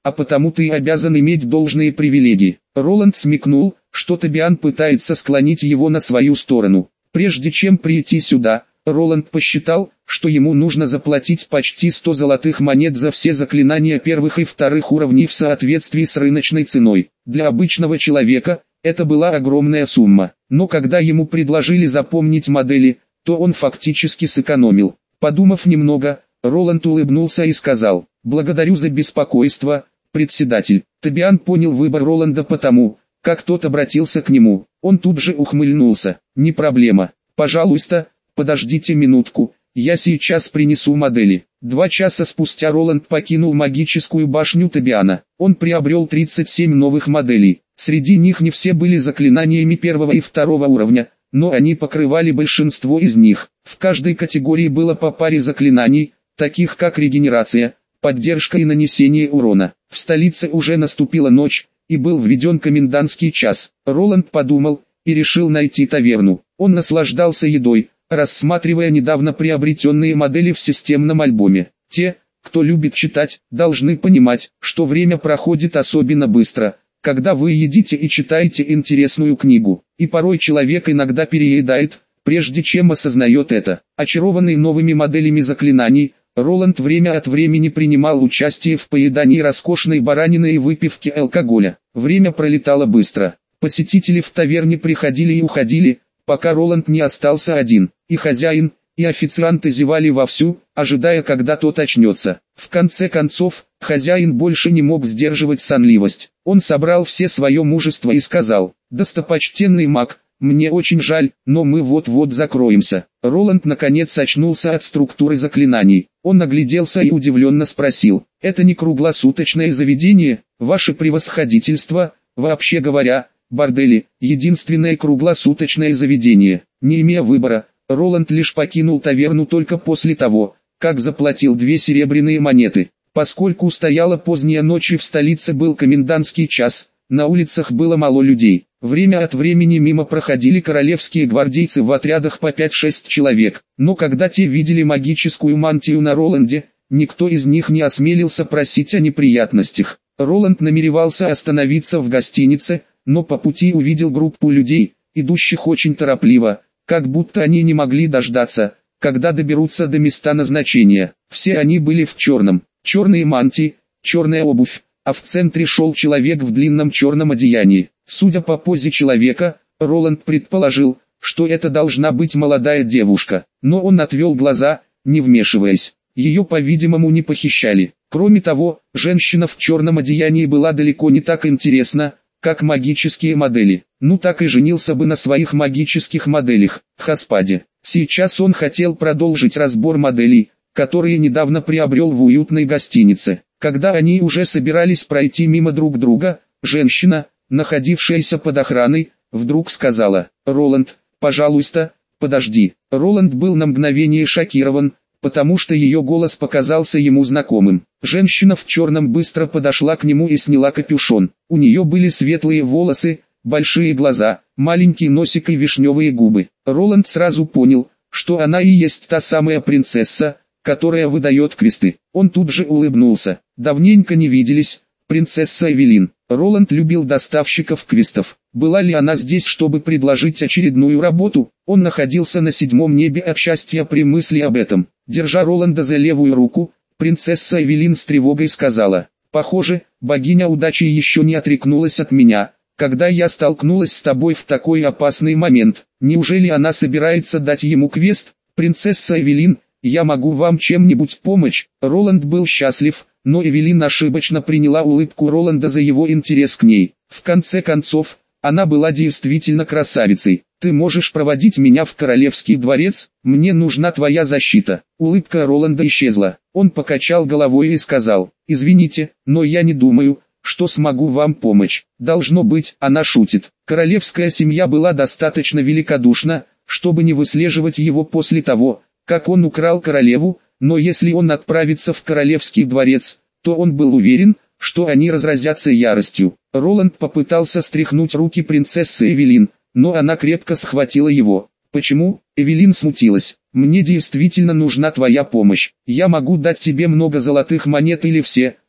а потому ты обязан иметь должные привилегии. Роланд смекнул, что Тобиан пытается склонить его на свою сторону. Прежде чем прийти сюда, Роланд посчитал, что ему нужно заплатить почти сто золотых монет за все заклинания первых и вторых уровней в соответствии с рыночной ценой. Для обычного человека это была огромная сумма, но когда ему предложили запомнить модели, то он фактически сэкономил. Подумав немного, Роланд улыбнулся и сказал: «Благодарю за беспокойство, председатель». Тобиан понял выбор Роланда потому, как тот обратился к нему. Он тут же ухмыльнулся. «Не проблема. Пожалуйста, подождите минутку, я сейчас принесу модели». Два часа спустя Роланд покинул магическую башню Тобиана. Он приобрел тридцать семь новых моделей. Среди них не все были заклинаниями первого и второго уровня, но они покрывали большинство из них. В каждой категории было по паре заклинаний, таких как регенерация, поддержка и нанесение урона. В столице уже наступила ночь, и был введен комендантский час. Роланд подумал, и решил найти таверну. Он наслаждался едой, рассматривая недавно приобретенные модели в системном альбоме. Те, кто любит читать, должны понимать, что время проходит особенно быстро, когда вы едите и читаете интересную книгу. И порой человек иногда переедает, прежде чем осознает это. Очарованный новыми моделями заклинаний, Роланд время от времени принимал участие в поедании роскошной баранины и выпивке алкоголя. Время пролетало быстро. Посетители в таверне приходили и уходили, пока Роланд не остался один. И хозяин, и официанты зевали вовсю, ожидая, когда тот очнется. В конце концов, хозяин больше не мог сдерживать сонливость. Он собрал все свое мужество и сказал: «Достопочтенный маг, мне очень жаль, но мы вот-вот закроемся». Роланд наконец очнулся от структуры заклинаний. Он нагляделся и удивленно спросил: «Это не круглосуточное заведение, ваше превосходительство? Вообще говоря, бордели – единственное круглосуточное заведение». Не имея выбора, Роланд лишь покинул таверну только после того, как заплатил две серебряные монеты. Поскольку стояла поздняя ночь и в столице был комендантский час, на улицах было мало людей. Время от времени мимо проходили королевские гвардейцы в отрядах по пять-шесть человек, но когда те видели магическую мантию на Роланде, никто из них не осмелился просить о неприятностях. Роланд намеревался остановиться в гостинице, но по пути увидел группу людей, идущих очень торопливо, как будто они не могли дождаться, когда доберутся до места назначения. Все они были в черном, черные мантии, черная обувь, а в центре шел человек в длинном черном одеянии. Судя по позе человека, Роланд предположил, что это должна быть молодая девушка, но он отвел глаза, не вмешиваясь. Ее, по-видимому, не похищали. Кроме того, женщина в черном одеянии была далеко не так интересна, как магические модели. Ну так и женился бы на своих магических моделях, Хаспаде. Сейчас он хотел продолжить разбор моделей, которые недавно приобрел в уютной гостинице. Когда они уже собирались пройти мимо друг друга, женщина, находившаяся под охраной, вдруг сказала: «Роланд, пожалуйста, подожди». Роланд был на мгновение шокирован, потому что ее голос показался ему знакомым. Женщина в черном быстро подошла к нему и сняла капюшон. У нее были светлые волосы, большие глаза, маленький носик и вишневые губы. Роланд сразу понял, что она и есть та самая принцесса, которая выдает квесты. Он тут же улыбнулся. Давненько не виделись, принцесса Эвелин. Роланд любил доставщиков квестов. Была ли она здесь, чтобы предложить очередную работу? Он находился на седьмом небе от счастья при мысли об этом. Держа Роланда за левую руку, принцесса Эвелин с тревогой сказала: «Похоже, богиня удачи еще не отрекнулась от меня, когда я столкнулась с тобой в такой опасный момент. Неужели она собирается дать ему квест? Принцесса Эвелин, я могу вам чем-нибудь помочь?» Роланд был счастлив, но Эвелин ошибочно приняла улыбку Роланда за его интерес к ней. В конце концов, она была действительно красавицей. «Ты можешь проводить меня в королевский дворец? Мне нужна твоя защита». Улыбка Роланда исчезла. Он покачал головой и сказал: «Извините, но я не думаю, что смогу вам помочь». Должно быть, она шутит. Королевская семья была достаточно великодушна, чтобы не выслеживать его после того, как он украл королеву, но если он отправится в королевский дворец, то он был уверен, что они разразятся яростью. Роланд попытался стряхнуть руки принцессы Эвелин, но она крепко схватила его. «Почему?» Эвелин смутилась. «Мне действительно нужна твоя помощь. Я могу дать тебе много золотых монет или все,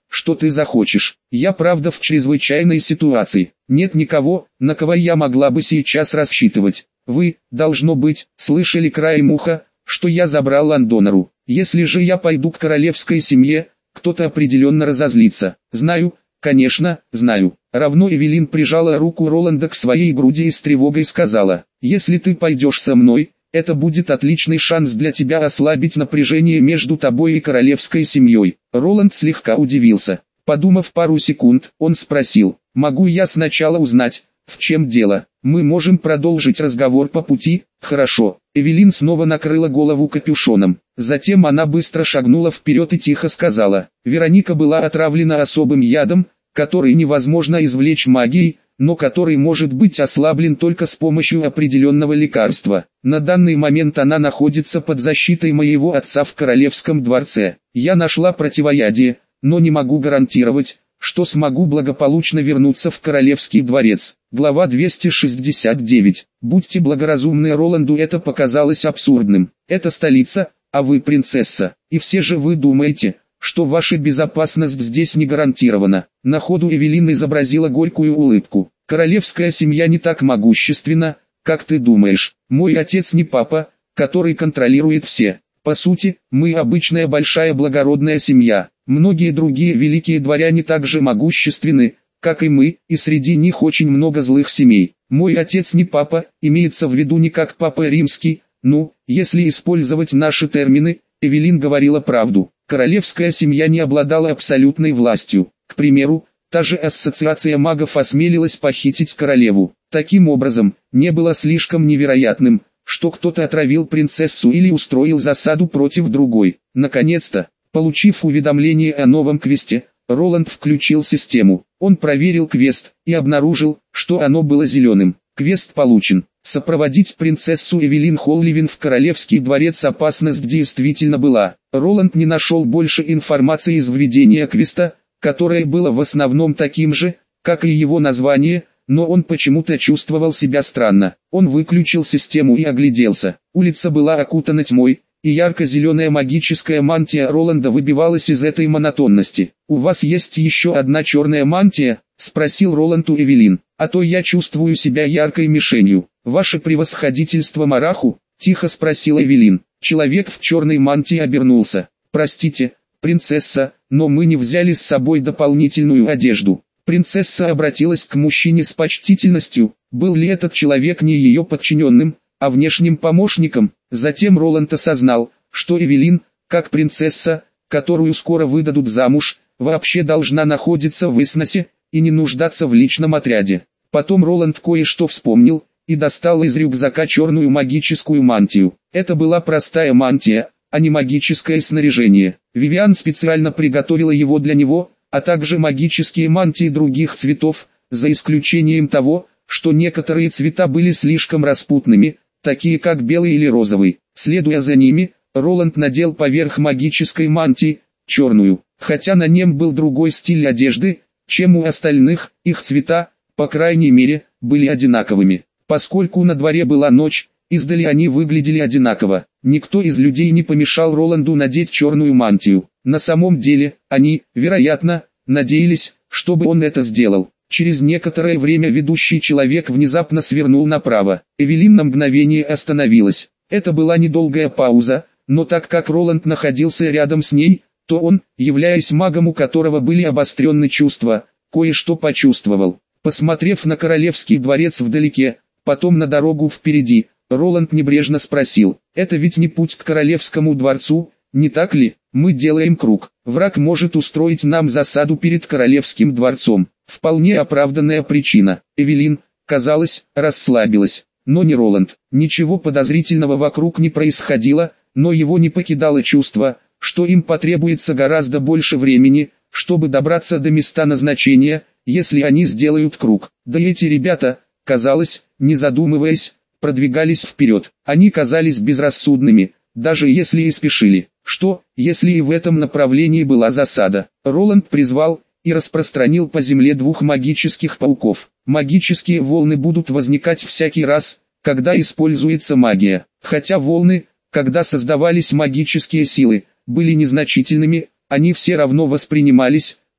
что ты захочешь. Я правда в чрезвычайной ситуации. Нет никого, на кого я могла бы сейчас рассчитывать. Вы, должно быть, слышали краем уха, что я забрал Ландонеру. Если же я пойду к королевской семье, кто-то определенно разозлится. Знаю, конечно, знаю. Равно Эвелин прижала руку Роланда к своей груди и с тревогой сказала: «Если ты пойдешь со мной, это будет отличный шанс для тебя ослабить напряжение между тобой и королевской семьей». Роланд слегка удивился. Подумав пару секунд, он спросил: «Могу я сначала узнать, в чем дело? Мы можем продолжить разговор по пути?» «Хорошо». Эвелин снова накрыла голову капюшоном. Затем она быстро шагнула вперед и тихо сказала: «Вероника была отравлена особым ядом, который невозможно извлечь магией, но который может быть ослаблен только с помощью определенного лекарства. На данный момент она находится под защитой моего отца в королевском дворце. Я нашла противоядие, но не могу гарантировать, что смогу благополучно вернуться в королевский дворец». Глава двести шестьдесят девять. Будьте благоразумны. Роланду это показалось абсурдным. Это столица, а вы принцесса, и все же вы думаете, что ваша безопасность здесь не гарантирована. На ходу Эвелин изобразила горькую улыбку. Королевская семья не так могущественна, как ты думаешь. Мой отец не папа, который контролирует все. По сути, мы обычная большая благородная семья. Многие другие великие дворяне также могущественны, как и мы, и среди них очень много злых семей. Мой отец не папа, имеется в виду не как папа римский, ну, если использовать наши термины, Эвелин говорила правду. Королевская семья не обладала абсолютной властью. К примеру, та же ассоциация магов осмелилась похитить королеву. Таким образом, не было слишком невероятным, что кто-то отравил принцессу или устроил засаду против другой. Наконец-то, получив уведомление о новом квесте, Роланд включил систему. Он проверил квест и обнаружил, что оно было зеленым. Квест получен. Сопроводить принцессу Эвелин Холливин в королевский дворец. Опасность действительно была. Роланд не нашел больше информации из введения квеста, которое было в основном таким же, как и его название, но он почему-то чувствовал себя странно. Он выключил систему и огляделся. Улица была окутана тьмой, и ярко-зеленая магическая мантия Роланда выбивалась из этой монотонности. «У вас есть еще одна черная мантия?» — спросил Роланд у Эвелин. «А то я чувствую себя яркой мишенью». «Ваше превосходительство Мараху?» — тихо спросила Эвелин. Человек в черной мантии обернулся. «Простите, принцесса, но мы не взяли с собой дополнительную одежду». Принцесса обратилась к мужчине с почтительностью. Был ли этот человек не ее подчиненным, а внешним помощником? Затем Роланд осознал, что Эвелин, как принцесса, которую скоро выдадут замуж, вообще должна находиться в Исносе и не нуждаться в личном отряде. Потом Роланд кое-что вспомнил и достал из рюкзака черную магическую мантию. Это была простая мантия, а не магическое снаряжение. Вивиан специально приготовила его для него, а также магические мантии других цветов, за исключением того, что некоторые цвета были слишком распутными, такие как белый или розовый. Следуя за ними, Роланд надел поверх магической мантии, черную. Хотя на нем был другой стиль одежды, чем у остальных, их цвета, по крайней мере, были одинаковыми. Поскольку на дворе была ночь, издали они выглядели одинаково. Никто из людей не помешал Роланду надеть черную мантию. На самом деле, они, вероятно, надеялись, чтобы он это сделал. Через некоторое время ведущий человек внезапно свернул направо. Эвелин на мгновение остановилась. Это была недолгая пауза, но так как Роланд находился рядом с ней, то он, являясь магом, у которого были обостренные чувства, кое-что почувствовал. Посмотрев на королевский дворец вдалеке, потом на дорогу впереди, Роланд небрежно спросил: «Это ведь не путь к королевскому дворцу, не так ли? Мы делаем круг. Враг может устроить нам засаду перед королевским дворцом». Вполне оправданная причина. Эвелин, казалось, расслабилась. Но не Роланд. Ничего подозрительного вокруг не происходило, но его не покидало чувство, что им потребуется гораздо больше времени, чтобы добраться до места назначения, если они сделают круг. Да эти ребята, казалось, не задумываясь, продвигались вперед. Они казались безрассудными, даже если и спешили. Что, если и в этом направлении была засада? Роланд призвал и распространил по земле двух магических пауков. Магические волны будут возникать всякий раз, когда используется магия. Хотя волны, когда создавались магические силы, были незначительными, они все равно воспринимались,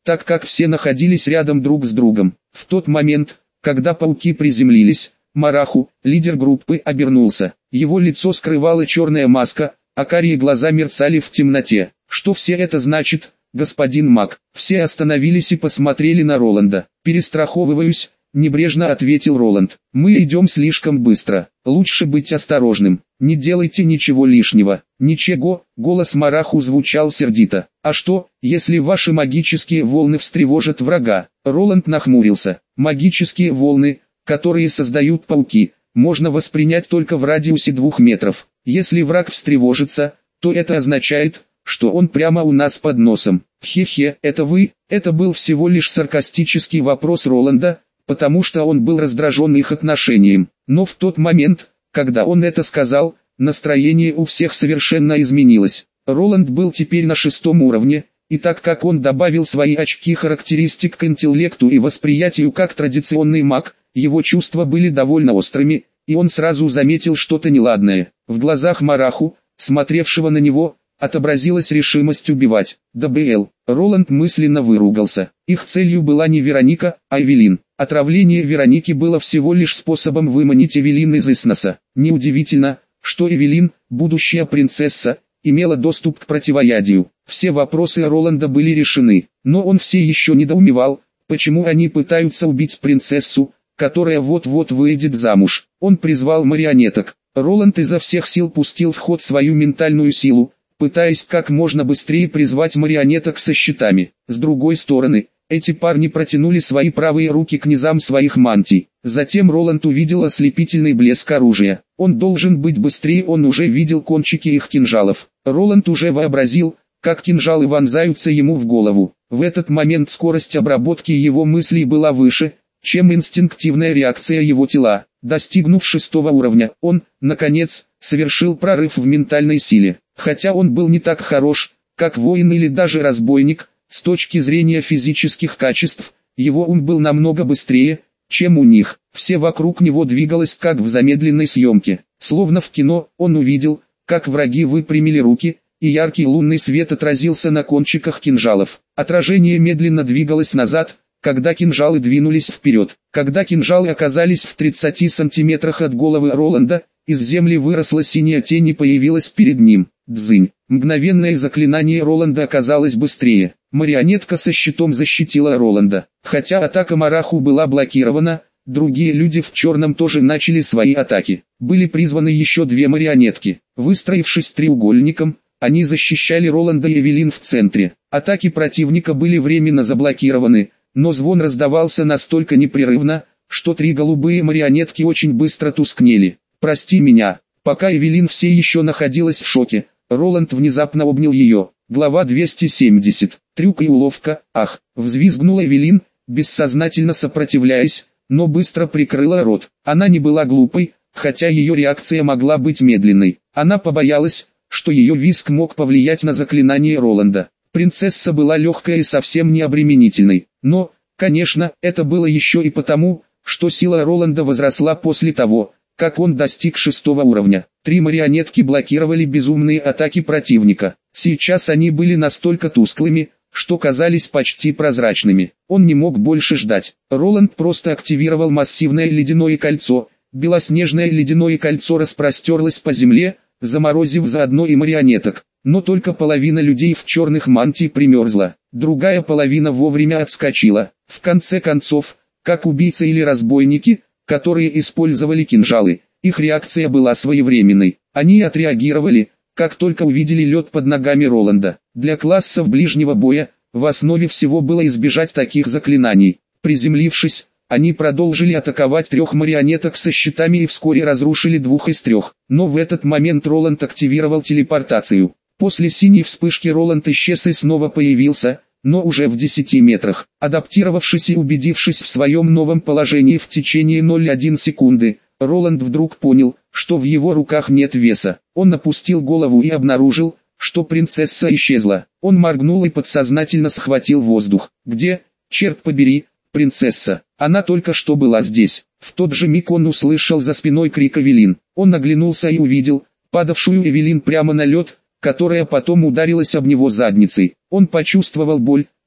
так как все находились рядом друг с другом. В тот момент, когда пауки приземлились, Мараху, лидер группы, обернулся. Его лицо скрывала черная маска, а карие глаза мерцали в темноте. «Что все это значит, господин Мак?» Все остановились и посмотрели на Роланда. «Перестраховываюсь», — небрежно ответил Роланд. «Мы идем слишком быстро. Лучше быть осторожным. Не делайте ничего лишнего». «Ничего», — голос Мараху звучал сердито. «А что, если ваши магические волны встревожат врага?» Роланд нахмурился. «Магические волны, которые создают пауки, можно воспринять только в радиусе двух метров. Если враг встревожится, то это означает, что он прямо у нас под носом». «Хе-хе, это вы?» Это был всего лишь саркастический вопрос Роланда, потому что он был раздражен их отношением. Но в тот момент, когда он это сказал, настроение у всех совершенно изменилось. Роланд был теперь на шестом уровне, и так как он добавил свои очки характеристик к интеллекту и восприятию как традиционный маг, его чувства были довольно острыми, и он сразу заметил что-то неладное. В глазах Мараху, смотревшего на него, отобразилась решимость убивать. ДБЛ. Роланд мысленно выругался. Их целью была не Вероника, а Эвелин. Отравление Вероники было всего лишь способом выманить Эвелин из Исноса. Неудивительно, что Эвелин, будущая принцесса, имела доступ к противоядию. Все вопросы Роланда были решены, но он все еще недоумевал, почему они пытаются убить принцессу, которая вот-вот выйдет замуж. Он призвал марионеток. Роланд изо всех сил пустил в ход свою ментальную силу, пытаясь как можно быстрее призвать марионеток со щитами. С другой стороны, эти парни протянули свои правые руки к низам своих мантий. Затем Роланд увидел ослепительный блеск оружия. Он должен быть быстрее, он уже видел кончики их кинжалов. Роланд уже вообразил, как кинжалы вонзаются ему в голову. В этот момент скорость обработки его мыслей была выше, чем инстинктивная реакция его тела. Достигнув шестого уровня, он, наконец, совершил прорыв в ментальной силе. Хотя он был не так хорош, как воин или даже разбойник, с точки зрения физических качеств, его ум был намного быстрее, чем у них. Все вокруг него двигалось как в замедленной съемке. Словно в кино, он увидел, как враги выпрямили руки, и яркий лунный свет отразился на кончиках кинжалов. Отражение медленно двигалось назад, когда кинжалы двинулись вперед. Когда кинжалы оказались в тридцати сантиметрах от головы Роланда, из земли выросла синяя тень и появилась перед ним. Дзынь. Мгновенное заклинание Роланда оказалось быстрее. Марионетка со щитом защитила Роланда. Хотя атака Мараху была блокирована, другие люди в черном тоже начали свои атаки. Были призваны еще две марионетки. Выстроившись треугольником, они защищали Роланда и Эвелин в центре. Атаки противника были временно заблокированы, но звон раздавался настолько непрерывно, что три голубые марионетки очень быстро тускнели. «Прости меня». Пока Эвелин все еще находилась в шоке, Роланд внезапно обнял ее. Глава двести семьдесят. Трюк и уловка. Ах, взвизгнула Эвелин, бессознательно сопротивляясь, но быстро прикрыла рот. Она не была глупой, хотя ее реакция могла быть медленной. Она побоялась, что ее визг мог повлиять на заклинание Роланда. Принцесса была легкой и совсем не обременительной. Но, конечно, это было еще и потому, что сила Роланда возросла после того, как он достиг шестого уровня. Три марионетки блокировали безумные атаки противника. Сейчас они были настолько тусклыми, что казались почти прозрачными. Он не мог больше ждать. Роланд просто активировал массивное ледяное кольцо. Белоснежное ледяное кольцо распростерлось по земле, заморозив заодно и марионеток. Но только половина людей в черных мантий примерзла. Другая половина вовремя отскочила. В конце концов, как убийцы или разбойники, которые использовали кинжалы, их реакция была своевременной. Они отреагировали, как только увидели лед под ногами Роланда. Для классов ближнего боя, в основе всего было избежать таких заклинаний. Приземлившись, они продолжили атаковать трех марионеток со щитами и вскоре разрушили двух из трех. Но в этот момент Роланд активировал телепортацию. После синей вспышки Роланд исчез и снова появился, но уже в десяти метрах. Адаптировавшись и убедившись в своем новом положении в течение ноль целых одной секунды, Роланд вдруг понял, что в его руках нет веса. Он опустил голову и обнаружил, что принцесса исчезла. Он моргнул и подсознательно схватил воздух. «Где, черт побери, принцесса? Она только что была здесь». В тот же миг он услышал за спиной крик Эвелин. Он оглянулся и увидел падавшую Эвелин прямо на лед, которая потом ударилась об него задницей. Он почувствовал боль,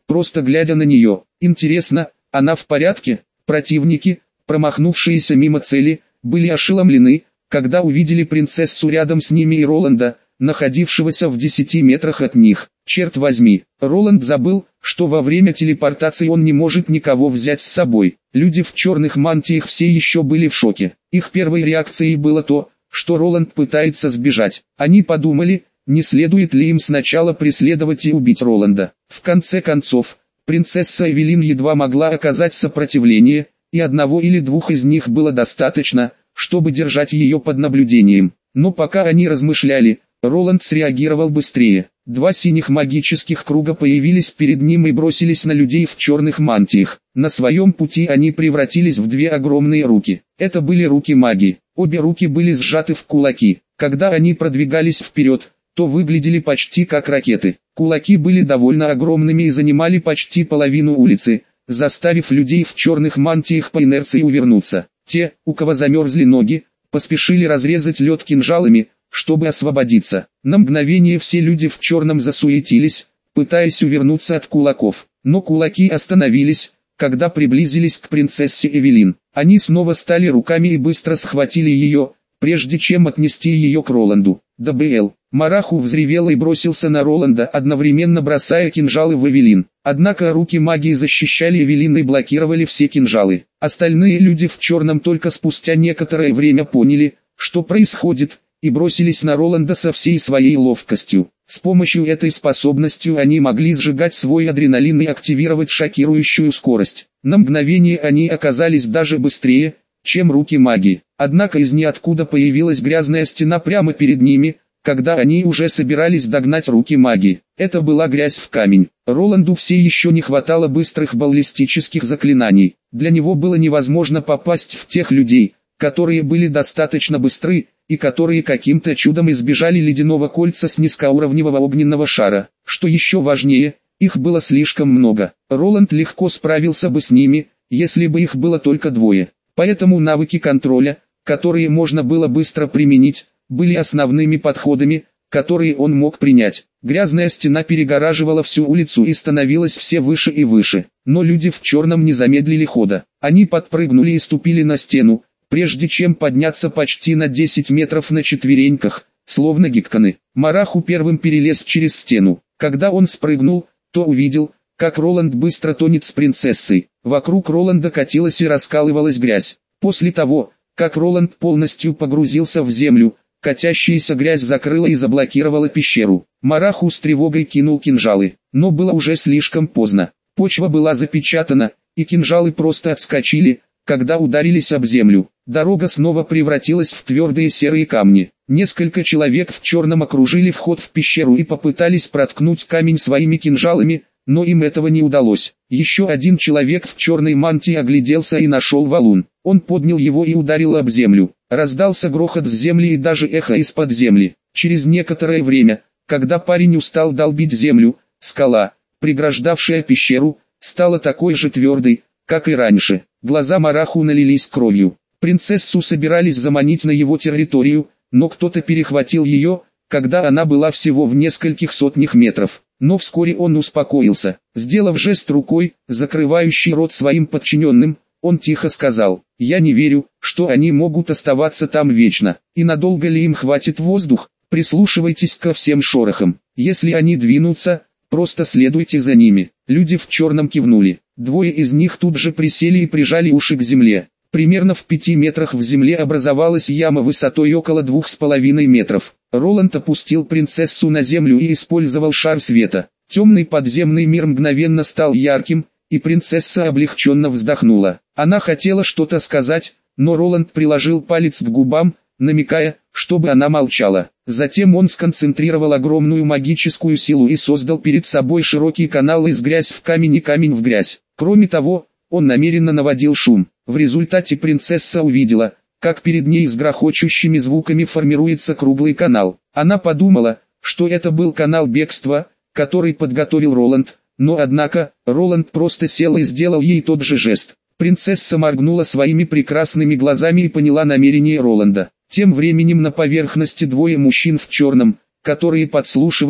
просто глядя на нее. Интересно, она в порядке? Противники, промахнувшиеся мимо цели, были ошеломлены, когда увидели принцессу рядом с ними и Роланда, находившегося в десяти метрах от них. Черт возьми, Роланд забыл, что во время телепортации он не может никого взять с собой. Люди в черных мантиях все еще были в шоке. Их первой реакцией было то, что Роланд пытается сбежать. Они подумали, не следует ли им сначала преследовать и убить Роланда. В конце концов, принцесса Эвелин едва могла оказать сопротивление, и одного или двух из них было достаточно, чтобы держать ее под наблюдением. Но пока они размышляли, Роланд среагировал быстрее. Два синих магических круга появились перед ним и бросились на людей в черных мантиях. На своем пути они превратились в две огромные руки. Это были руки маги. Обе руки были сжаты в кулаки. Когда они продвигались вперед, то выглядели почти как ракеты. Кулаки были довольно огромными и занимали почти половину улицы, заставив людей в черных мантиях по инерции увернуться. Те, у кого замерзли ноги, поспешили разрезать лед кинжалами, чтобы освободиться. На мгновение все люди в черном засуетились, пытаясь увернуться от кулаков. Но кулаки остановились, когда приблизились к принцессе Эвелин. Они снова стали руками и быстро схватили ее, прежде чем отнести ее к Роланду. ДБЛ. Мараху взревел и бросился на Роланда, одновременно бросая кинжалы в Эвелин. Однако руки магии защищали Эвелин и блокировали все кинжалы. Остальные люди в черном только спустя некоторое время поняли, что происходит, и бросились на Роланда со всей своей ловкостью. С помощью этой способностью они могли сжигать свой адреналин и активировать шокирующую скорость. На мгновение они оказались даже быстрее, чем руки маги. Однако из ниоткуда появилась грязная стена прямо перед ними, когда они уже собирались догнать руки маги. Это была грязь в камень. Роланду все еще не хватало быстрых баллистических заклинаний. Для него было невозможно попасть в тех людей, которые были достаточно быстры, и которые каким-то чудом избежали ледяного кольца с низкоуровневого огненного шара. Что еще важнее, их было слишком много. Роланд легко справился бы с ними, если бы их было только двое. Поэтому навыки контроля, которые можно было быстро применить, были основными подходами, которые он мог принять. Грязная стена перегораживала всю улицу и становилась все выше и выше. Но люди в черном не замедлили хода. Они подпрыгнули и ступили на стену, прежде чем подняться почти на десять метров на четвереньках, словно гикканы. Мараху первым перелез через стену. Когда он спрыгнул, то увидел, как Роланд быстро тонет с принцессой. Вокруг Роланда катилась и раскалывалась грязь. После того, как Роланд полностью погрузился в землю, катящаяся грязь закрыла и заблокировала пещеру. Мараху с тревогой кинул кинжалы, но было уже слишком поздно. Почва была запечатана, и кинжалы просто отскочили, когда ударились об землю. Дорога снова превратилась в твердые серые камни. Несколько человек в черном окружили вход в пещеру и попытались проткнуть камень своими кинжалами, но им этого не удалось. Еще один человек в черной мантии огляделся и нашел валун. Он поднял его и ударил об землю. Раздался грохот с земли и даже эхо из-под земли. Через некоторое время, когда парень устал долбить землю, скала, преграждавшая пещеру, стала такой же твердой, как и раньше. Глаза Мараху налились кровью. Принцессу собирались заманить на его территорию, но кто-то перехватил ее, когда она была всего в нескольких сотнях метров. Но вскоре он успокоился. Сделав жест рукой, закрывающий рот своим подчиненным, он тихо сказал: «Я не верю, что они могут оставаться там вечно. И надолго ли им хватит воздух? Прислушивайтесь ко всем шорохам. Если они двинутся, просто следуйте за ними». Люди в черном кивнули. Двое из них тут же присели и прижали уши к земле. Примерно в пяти метрах в земле образовалась яма высотой около двух с половиной метров. Роланд опустил принцессу на землю и использовал шар света. Темный подземный мир мгновенно стал ярким, и принцесса облегченно вздохнула. Она хотела что-то сказать, но Роланд приложил палец к губам, намекая, чтобы она молчала. Затем он сконцентрировал огромную магическую силу и создал перед собой широкий канал из грязь в камень и камень в грязь. Кроме того, он намеренно наводил шум. В результате принцесса увидела, как перед ней с грохочущими звуками формируется круглый канал. Она подумала, что это был канал бегства, который подготовил Роланд, но однако, Роланд просто сел и сделал ей тот же жест. Принцесса моргнула своими прекрасными глазами и поняла намерение Роланда. Тем временем на поверхности двое мужчин в черном, которые подслушивали,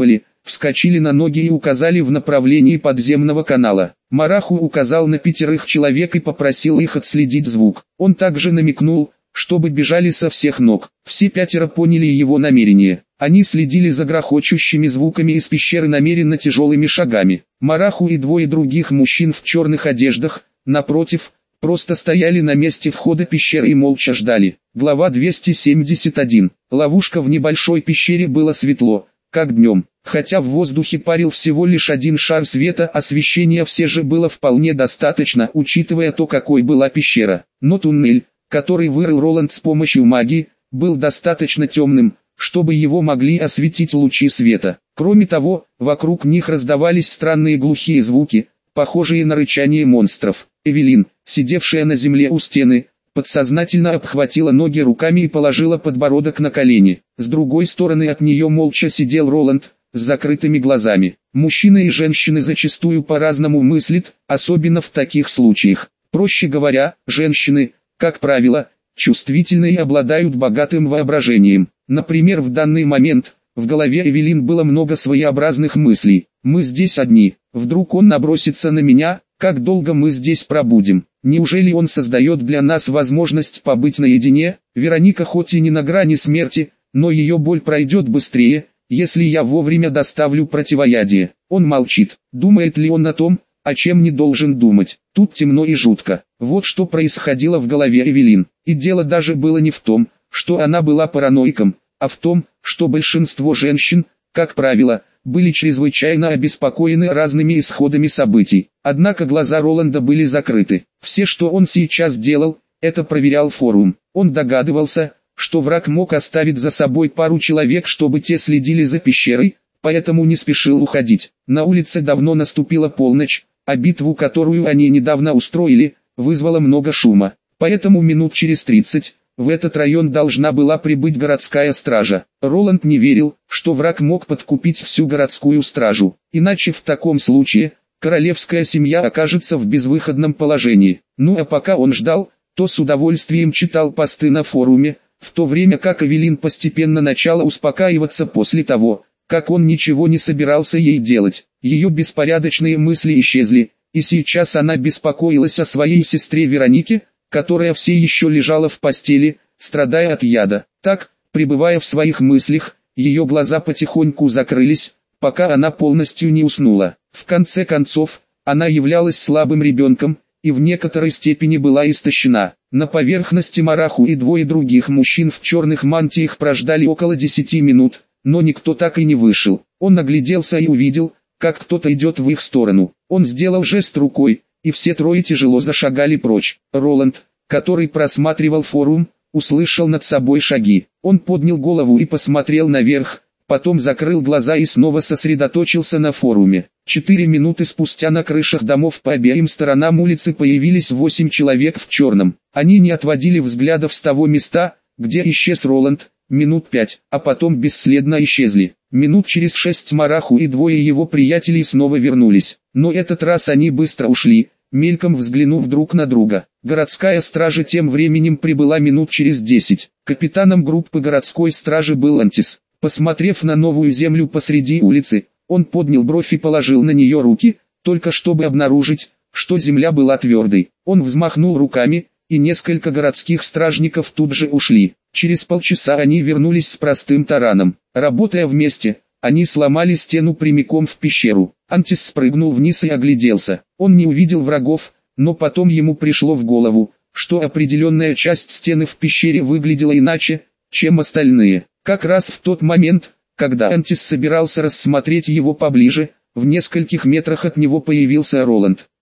вскочили на ноги и указали в направлении подземного канала. Мараху указал на пятерых человек и попросил их отследить звук. Он также намекнул, чтобы бежали со всех ног. Все пятеро поняли его намерение. Они следили за грохочущими звуками из пещеры намеренно тяжелыми шагами. Мараху и двое других мужчин в черных одеждах, напротив, просто стояли на месте входа пещеры и молча ждали. Глава двести семьдесят один. Ловушка. В небольшой пещере было светло, как днем. Хотя в воздухе парил всего лишь один шар света, освещения все же было вполне достаточно, учитывая то, какой была пещера. Но туннель, который вырыл Роланд с помощью магии, был достаточно темным, чтобы его могли осветить лучи света. Кроме того, вокруг них раздавались странные глухие звуки, похожие на рычание монстров. Эвелин, сидевшая на земле у стены, подсознательно обхватила ноги руками и положила подбородок на колени. С другой стороны от нее молча сидел Роланд, с закрытыми глазами. Мужчины и женщины зачастую по-разному мыслят, особенно в таких случаях. Проще говоря, женщины, как правило, чувствительны и обладают богатым воображением. Например, в данный момент, в голове Эвелин было много своеобразных мыслей. «Мы здесь одни, вдруг он набросится на меня, как долго мы здесь пробудем? Неужели он создает для нас возможность побыть наедине? Вероника хоть и не на грани смерти, но ее боль пройдет быстрее, если я вовремя доставлю противоядие». Он молчит. Думает ли он о том, о чем не должен думать? Тут темно и жутко. Вот что происходило в голове Эвелин. И дело даже было не в том, что она была параноиком, а в том, что большинство женщин, как правило, были чрезвычайно обеспокоены разными исходами событий. Однако глаза Роланда были закрыты. Все, что он сейчас делал, это проверял форум. Он догадывался, что враг мог оставить за собой пару человек, чтобы те следили за пещерой, поэтому не спешил уходить. На улице давно наступила полночь, а битву, которую они недавно устроили, вызвала много шума. Поэтому минут через тридцать, в этот район должна была прибыть городская стража. Роланд не верил, что враг мог подкупить всю городскую стражу. Иначе в таком случае, королевская семья окажется в безвыходном положении. Ну а пока он ждал, то с удовольствием читал посты на форуме, в то время как Эвелин постепенно начала успокаиваться после того, как он ничего не собирался ей делать. Ее беспорядочные мысли исчезли, и сейчас она беспокоилась о своей сестре Веронике, которая все еще лежала в постели, страдая от яда. Так, пребывая в своих мыслях, ее глаза потихоньку закрылись, пока она полностью не уснула. В конце концов, она являлась слабым ребенком, и в некоторой степени была истощена. На поверхности Мараху и двое других мужчин в черных мантиях прождали около десяти минут, но никто так и не вышел. Он огляделся и увидел, как кто-то идет в их сторону. Он сделал жест рукой, и все трое тяжело зашагали прочь. Роланд, который просматривал форум, услышал над собой шаги. Он поднял голову и посмотрел наверх, потом закрыл глаза и снова сосредоточился на форуме. Четыре минуты спустя на крышах домов по обеим сторонам улицы появились восемь человек в черном. Они не отводили взглядов с того места, где исчез Роланд, минут пять, а потом бесследно исчезли. Минут через шесть Мараху и двое его приятелей снова вернулись, но этот раз они быстро ушли, мельком взглянув друг на друга. Городская стража тем временем прибыла минут через десять. Капитаном группы городской стражи был Антис. Посмотрев на новую землю посреди улицы, он поднял бровь и положил на нее руки, только чтобы обнаружить, что земля была твердой. Он взмахнул руками, и несколько городских стражников тут же ушли. Через полчаса они вернулись с простым тараном. Работая вместе, они сломали стену прямиком в пещеру. Антис спрыгнул вниз и огляделся. Он не увидел врагов, но потом ему пришло в голову, что определенная часть стены в пещере выглядела иначе, чем остальные. Как раз в тот момент, когда Антис собирался рассмотреть его поближе, в нескольких метрах от него появился Роланд.